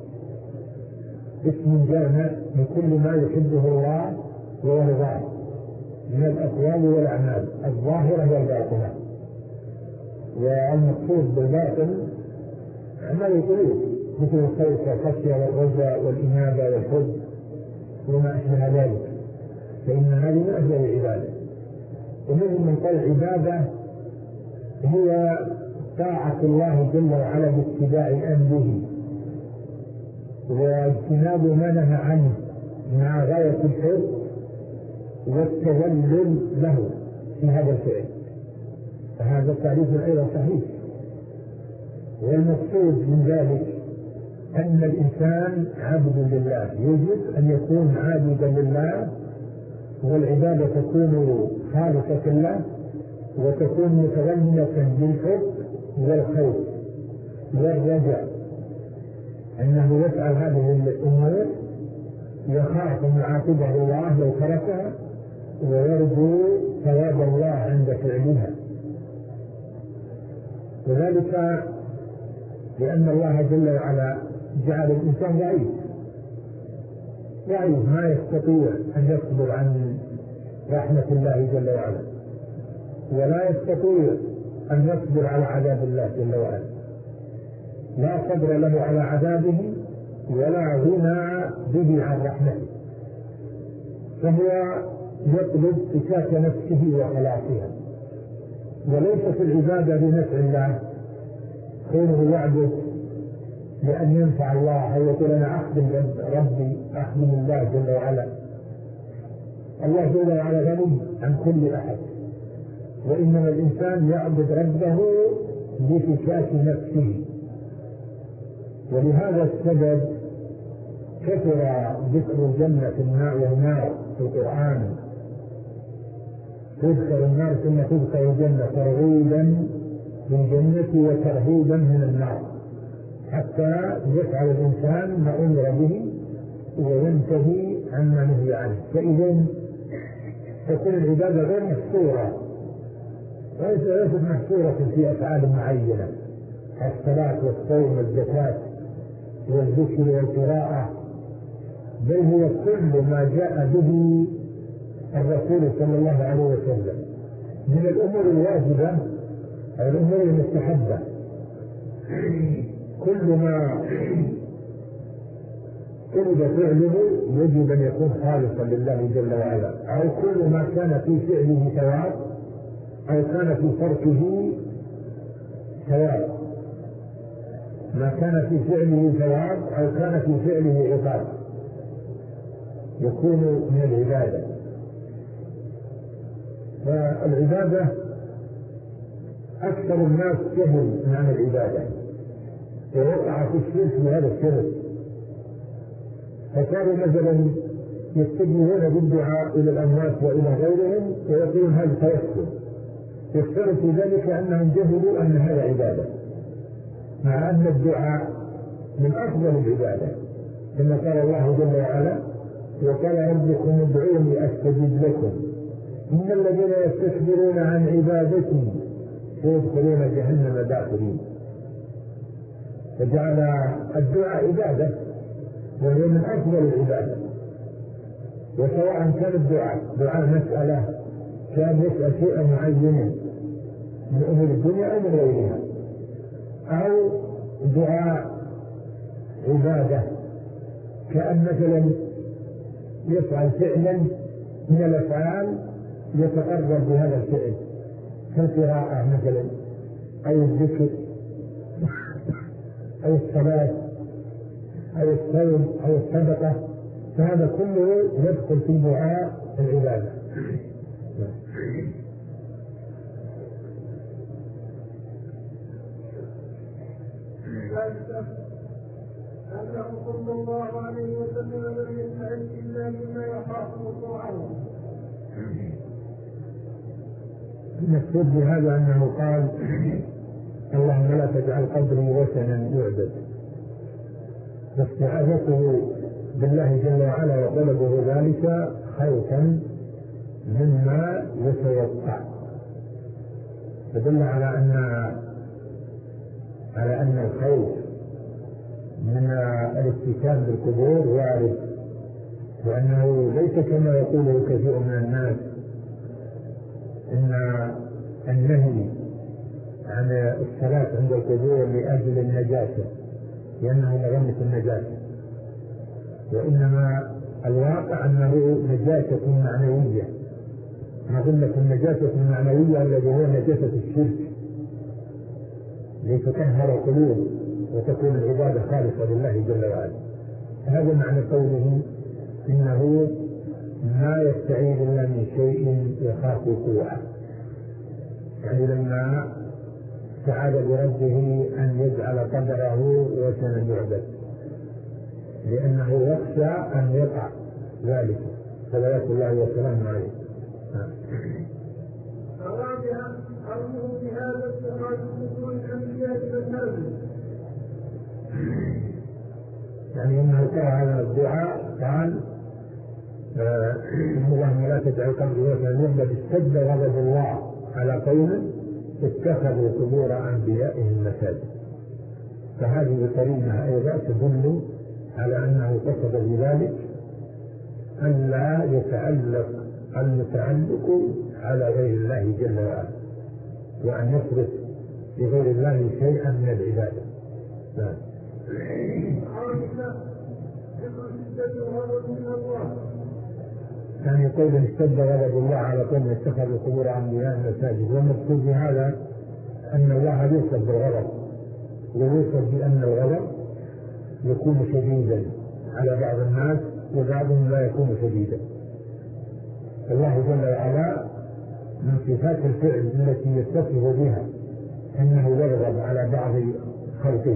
اسم جامع لكل ما يحبه الله ويرضاه من الأقوال والأعمال الظاهرة والباطنة. والمقصود بالباطن أعمال القلوب مثل الخوف والخشية والرجاء والإنابة والحب وما أشبه ذلك، فإن هذه من أفضل العبادة. ومنهم من قال العبادة هي طاعة الله جل وعلا باتباع أمره واجتناب ما نهى عنه مع غاية الحب والتذلل له في هذا الفعل، فهذا التعريف أيضا صحيح. والمقصود من ذلك أن الإنسان عبد لله، يجب أن يكون عابدا لله، والعبادة تكون خالصة له وتكون متضمنة بالحب والخوف والرجاء، أنه يفعل هذه الأمور يخاف من عاقبه الله لو تركها ويرجو ثواب الله عند فعلها. وذلك لأن الله جل وعلا جعل الإنسان ضعيف ما يستطيع أن يصبر عن رحمة الله جل وعلا، ولا يستطيع أن يصبر على عذاب الله جل وعلا، لا صبر له على عذابه ولا غنى به عن رحمته، فهو يطلب فكاك نفسه وخلاصها. وليس في العبادة بنفع الله كونه يعبد لأن ينفع الله أو يقول أنا أخدم ربي أخدم الله جل وعلا. الله جل وعلا غني عن كل أحد، وإنما الإنسان يعبد ربه بفكاك نفسه. ولهذا السبب كثر ذكر الجنة والنار في القرآن، تذكر النار ثم تذكر الجنة ترغيبا بالجنة وترهيبا من النار، حتى يفعل الإنسان ما أمر به وينتهي عما نهي عنه. فإذا تكون العبادة غير محصورة، ليست محصورة في أفعال معينة، الصلاة والصوم والزكاة والذكر والقراءة، بل هو كل ما جاء به الرسول صلى الله عليه وسلم من الأمور الواجبة أو الأمور المستحبة. كل ما طلب فعله يجب أن يكون خالصا لله جل وعلا، أو كل ما كان في فعله ثواب أو كان في تركه ثواب، ما كان في فعله ثواب أو كان في فعله عقاب يكون من العبادة. فالعبادة أكثر الناس جهل عن العبادة ووقع في الشرك بهذا الشرك، فكانوا مثلا يتجهون بالدعاء إلى الأموات وإلى غيرهم ويقولون هذا توسل، يفترض في ذلك أنهم جهلوا أن هذا عبادة، مع أن الدعاء من أفضل العبادة، كما قال الله جل وعلا: وقال ربكم ادعوني أستجب لكم إن الذين يستكبرون عن عبادتي سيدخلون جهنم داخلين. فجعل الدعاء عبادة وهي من أفضل العبادة، وسواء كان الدعاء دعاء مسألة كان يسأل شيئا معينا من أمور الدنيا أو من غيرها، أو دعاء عبادة كأن مثلا يفعل فعلا من الأفعال يتقرب بهذا الفعل كالقراءة مثلا أو الذكر أو الصلاة أو الصوم أو الصدقة، فهذا كله يدخل في دعاء العبادة. الثالثة أنه صلى الله عليه وسلم لم يستعد إلا مما يخاف وقوعه. المقصود بهذا أنه قال اللهم لا تجعل قبري وثنا يعبد، فاستعاذته بالله جل وعلا وطلبه ذلك خوفا مما يتوقع، فدل على أن الخوف من الاتكال بالقبور وارد، وأنه ليس كما يقوله كثير من الناس إن النهي عن الصلاة عند القبور لأجل النجاسة لأنه مظنة النجاسة، وإنما الواقع أنه نجاسة معنوية، مظنة النجاسة المعنوية الذي هو نجاسة الشرك لتطهر القلوب وتكون العبادة خالصة لله جل وعلا. هذا معنى قوله إنه ما يستعيذ إلا من شيء يخاف وقوعه، يعني لما استعاذ بربه أن يجعل قدره وثنا يعبد لأنه يخشى أن يقع ذلك صلوات الله وسلامه عليه. الرابعة قوله بهذا استخراج قبور الأنبياء إلى المنزل، يعني إنه قرأ هذا الدعاء قال اللهم لا تجعل قبري وثنا يعبد، اشتد غضب الله على قوم اتخذوا قبور أنبيائهم مساجد، فهذه كريمة أيضا تدل على أنه قصد بذلك أن لا يتعلق المتعلق على غير الله جل وعلا، وأن يصرف لغير الله شيئا من العبادة. نعم. يعني يقول اشتد غضب الله على قوم اتخذوا قبور أنبيائهم مساجد، والمقصود بهذا أن الله يوصف بالغضب، ويوصف بأن الغضب يكون شديدا على بعض الناس وبعضهم لا يكون شديدا. الله جل وعلا من صفات الفعل التي يتصف بها أنه يغضب على بعض خلقه،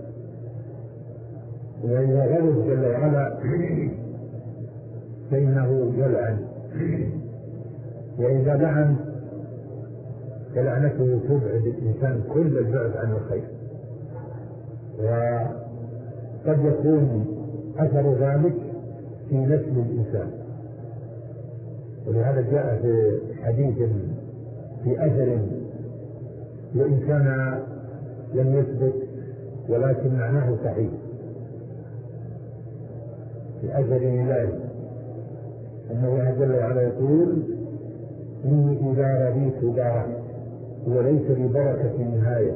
وإذا غضب جل وعلا فإنه يلعن، وإذا لعن فلعنته تبعد الإنسان كل البعد عن الخير، وقد يكون أثر ذلك في نفس الإنسان. ولهذا جاء في حديث في أثر وإن كان لم يثبت ولكن معناه صحيح، في أثر ذلك أن الله جل وعلا يقول إني إذا رضيت باركت وليس لبركة نهاية،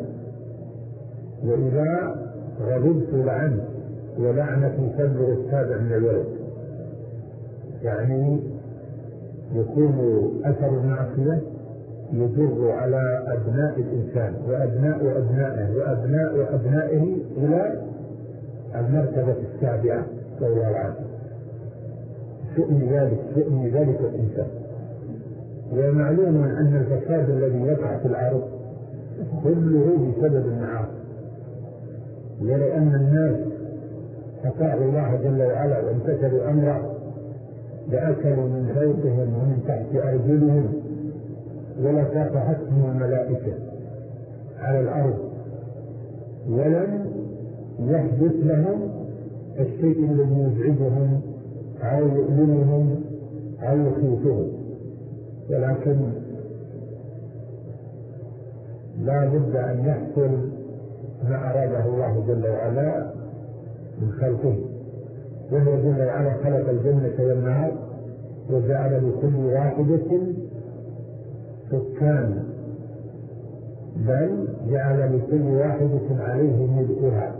وإذا غضبت لعنت ولعنتي تبلغ السابع من الولد. يعني يكون أثر المعصية يجر على أبناء الإنسان وأبناء أبنائه وأبناء أبنائه إلى المرتبة السابعة والله العظيم. شؤم ذلك الإنسان. ومعلوم أن الفساد الذي يقع في الأرض كله بسبب المعاصي، ولأن الناس أطاعوا الله جل وعلا وامتثلوا أمره لأكلوا من فوقهم ومن تحت أرجلهم ولصافحتهم الملائكة على الأرض، ولم يحدث لهم الشيء الذي يزعجهم أو يؤلمهم أو يخيفهم، ولكن لا بد أن يحصل ما أراده الله جل وعلا من خلقه، وهو جل وعلا خلق الجنة والنار وجعل لكل واحدة سكان، بل جعل لكل واحدة عليه ملؤها،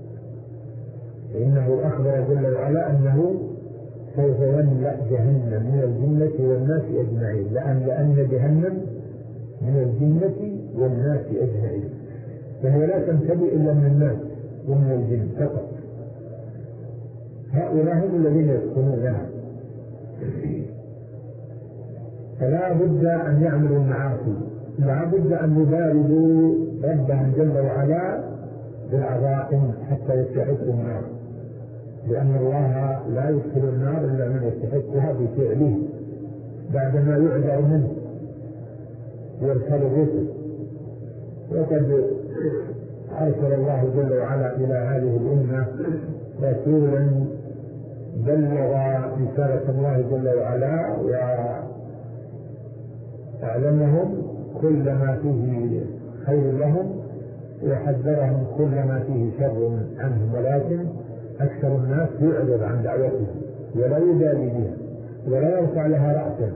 فإنه أخبر جل وعلا أنه سوف يملأ جهنم من الجنة والناس أجمعين، لأن جهنم من الجنة والناس أجمعين، فهي لا تمتلئ إلا من الناس ومن الجن فقط، هؤلاء هم الذين يدخلونها. فلا بد أن يعملوا المعاصي، لا بد أن يباردوا ربهم جل وعلا بالعظائم حتى يستحق النار، لأن الله لا يدخل النار إلا من يستحقها بفعله بعدما يعذر منه ويرسل الرسل. وقد أرسل الله جل وعلا إلى هذه الأمة رسولا بلغ رسالة الله جل وعلا وأعلمهم كل ما فيه خير لهم وحذرهم كل ما فيه شر عنهم، ولكن أكثر الناس يعرض عن دعوته ولا يبالي بها ولا يرفع لها رأسا،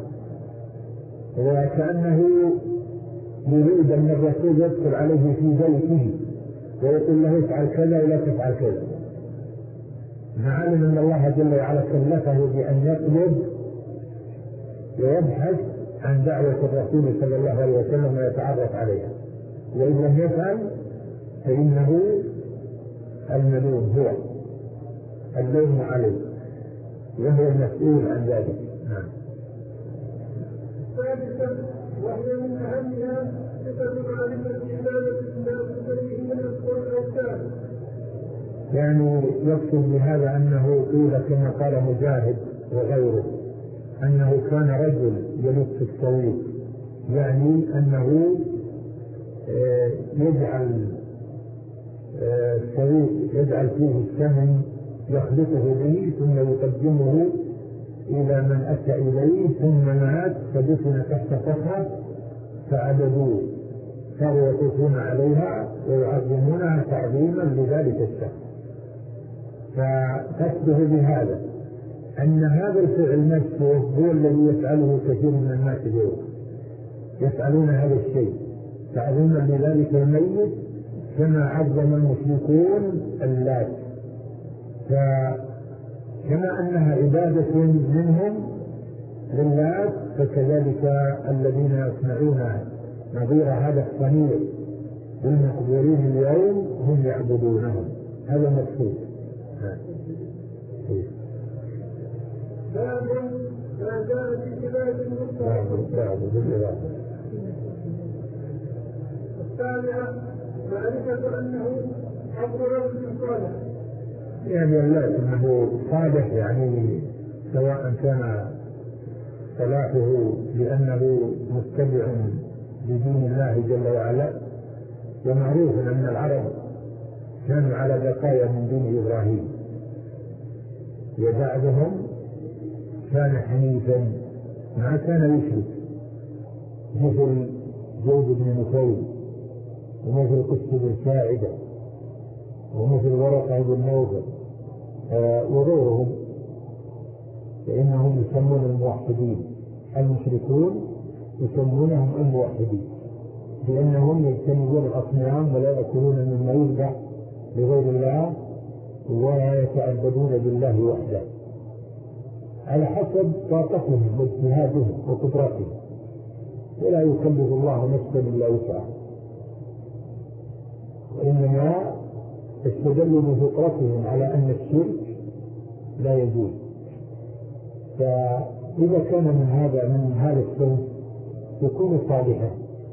وكأنه يريد أن الرسول يدخل عليه في بيته ويقول له افعل كذا ولا تفعل كذا، مع علم أن الله جل وعلا كلفه بأن يطلب ويبحث عن دعوة الرسول صلى الله عليه وسلم ويتعرف عليها، وإن لم يفعل فإنه الملوم، هو اللوم عليه وهو المسؤول عن ذلك. نعم. ثالثا وهي من أهمها صفة معرفة عبادة الناس إليه من الأذكار. يعني يقصد بهذا أنه قيل كما قال مجاهد وغيره أنه كان رجل يلف السويق، يعني أنه يجعل السويق يجعل فيه السمن يخلطه به ثم يقدمه إلى من أتى إليه، ثم مات فدفن تحت صخرة فعبدوه، صاروا يطوفون عليها ويعظمونها تعظيما لذلك الشخص. فتشبه بهذا أن هذا الفعل نفسه هو الذي يفعله كثير من الناس اليوم، يفعلون هذا الشيء تعظيما لذلك الميت كما عظم المشركون اللات. فكما أنها عبادة منهم للات فكذلك الذين يصنعون نظير هذا الصنيع بالمقبورين اليوم هم يعبدونهم، هذا مقصود. باب ما جاء في عباد المستحق. السابعة معرفة أنه حق رجل صالح، يعني اللات أنه صالح، يعني سواء كان صلاحه لأنه متبع لدين الله جل وعلا، ومعروف أن العرب كانوا على بقايا من دين إبراهيم، وبعضهم كان حنيفا ما كان يشرك، مثل جود بن نفيل ومثل قس بن ساعدة ومثل ورقة بن نوفل وغيرهم، فإنهم يسمون الموحدين، المشركون يسمونهم الموحدين لأنهم يجتنبون الأصنام ولا يأكلون مما يذبح لغير الله ولا يتعبدون بالله وحده على حسب طاقتهم واجتهادهم وقدرتهم، ولا يكلف الله نفسا إلا وسعها، وإنما استدلوا بفطرتهم على أن الشرك لا يجوز. فإذا كان من هذا الصنف يكون صالحا،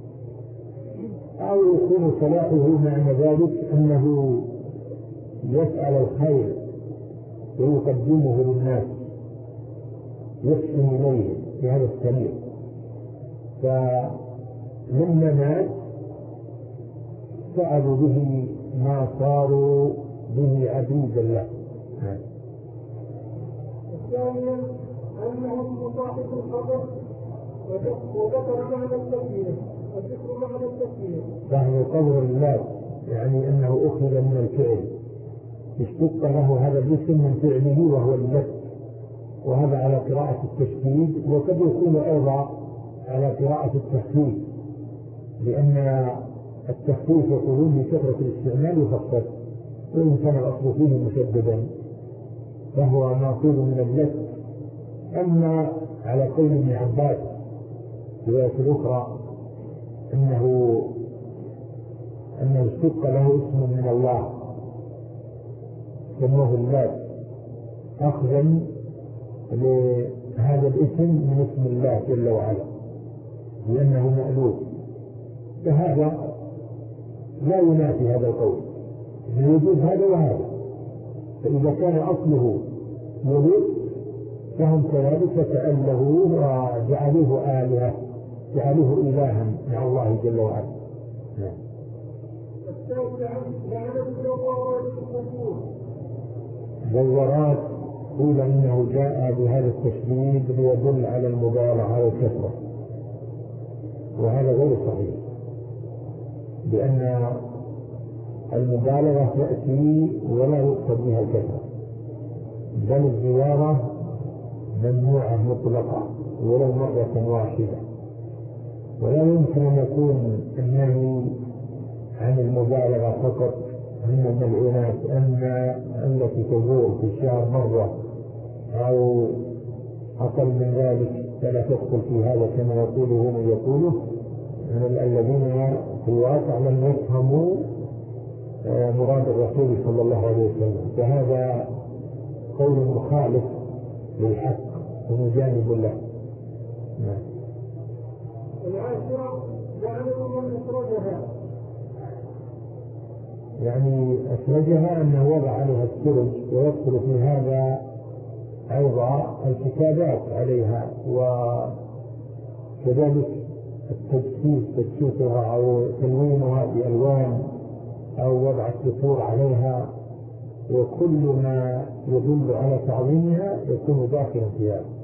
أو يكون صلاحه معنى ذلك أنه يفعل الخير ويقدمه للناس يحسن إليه بهذا السبيل، فلما مات فعلوا به ما صاروا به عبيدا له. الثانية أنه صاحب الخبر وذكر معنى التكفير، الذكر معنى التكفير فهو قبر الله، يعني أنه أخذ من الفعل اشتق له هذا الاسم من فعله وهو اللف، وهذا على قراءة التشديد، وقد يكون أيضا على قراءة التخفيف، لأن التخفيف يقولون بكثرة الاستعمال يخفف، وإن كان الأصل فيه مشددا فهو مأخوذ من اللف. أما على قول ابن عباس في رواية الأخرى أنه اشتق له اسم من الله سموه اللات، أخذا لهذا الاسم من اسم الله جل وعلا لأنه مألوف، فهذا لا ينافي هذا القول، يجوز هذا وهذا. فإذا كان أصله يجوز فهم كذلك تألهوا وجعلوه آلهة، جعلوه إلها مع الله جل وعلا. زورات قيل إنه جاء بهذا التشديد ليدل على المبالغة والكثرة، وهذا غير صحيح، لأن المبالغة تأتي ولا يقصد بها الكثرة، بل الزيارة ممنوعة مطلقة ولو مرة واحدة، ولا يمكن أن يكون النهي عن المبالغة فقط من الملعونات التي تزور في الشهر مرة أو أقل من ذلك فلا تدخل في هذا كما يقوله من يقوله من الذين في الواقع لم يفهموا مراد الرسول صلى الله عليه وسلم، فهذا قول مخالف للحق ومجانب له. العاشرة جعلوا من أسرجها، يعني أسرجها أنه وضع عليها السرج، ويدخل في هذا أيضا الكتابات عليها، وكذلك تجسيسها أو تلوينها بألوان أو وضع السطور عليها، وكل ما يدل على تعظيمها يكون داخلا فيها.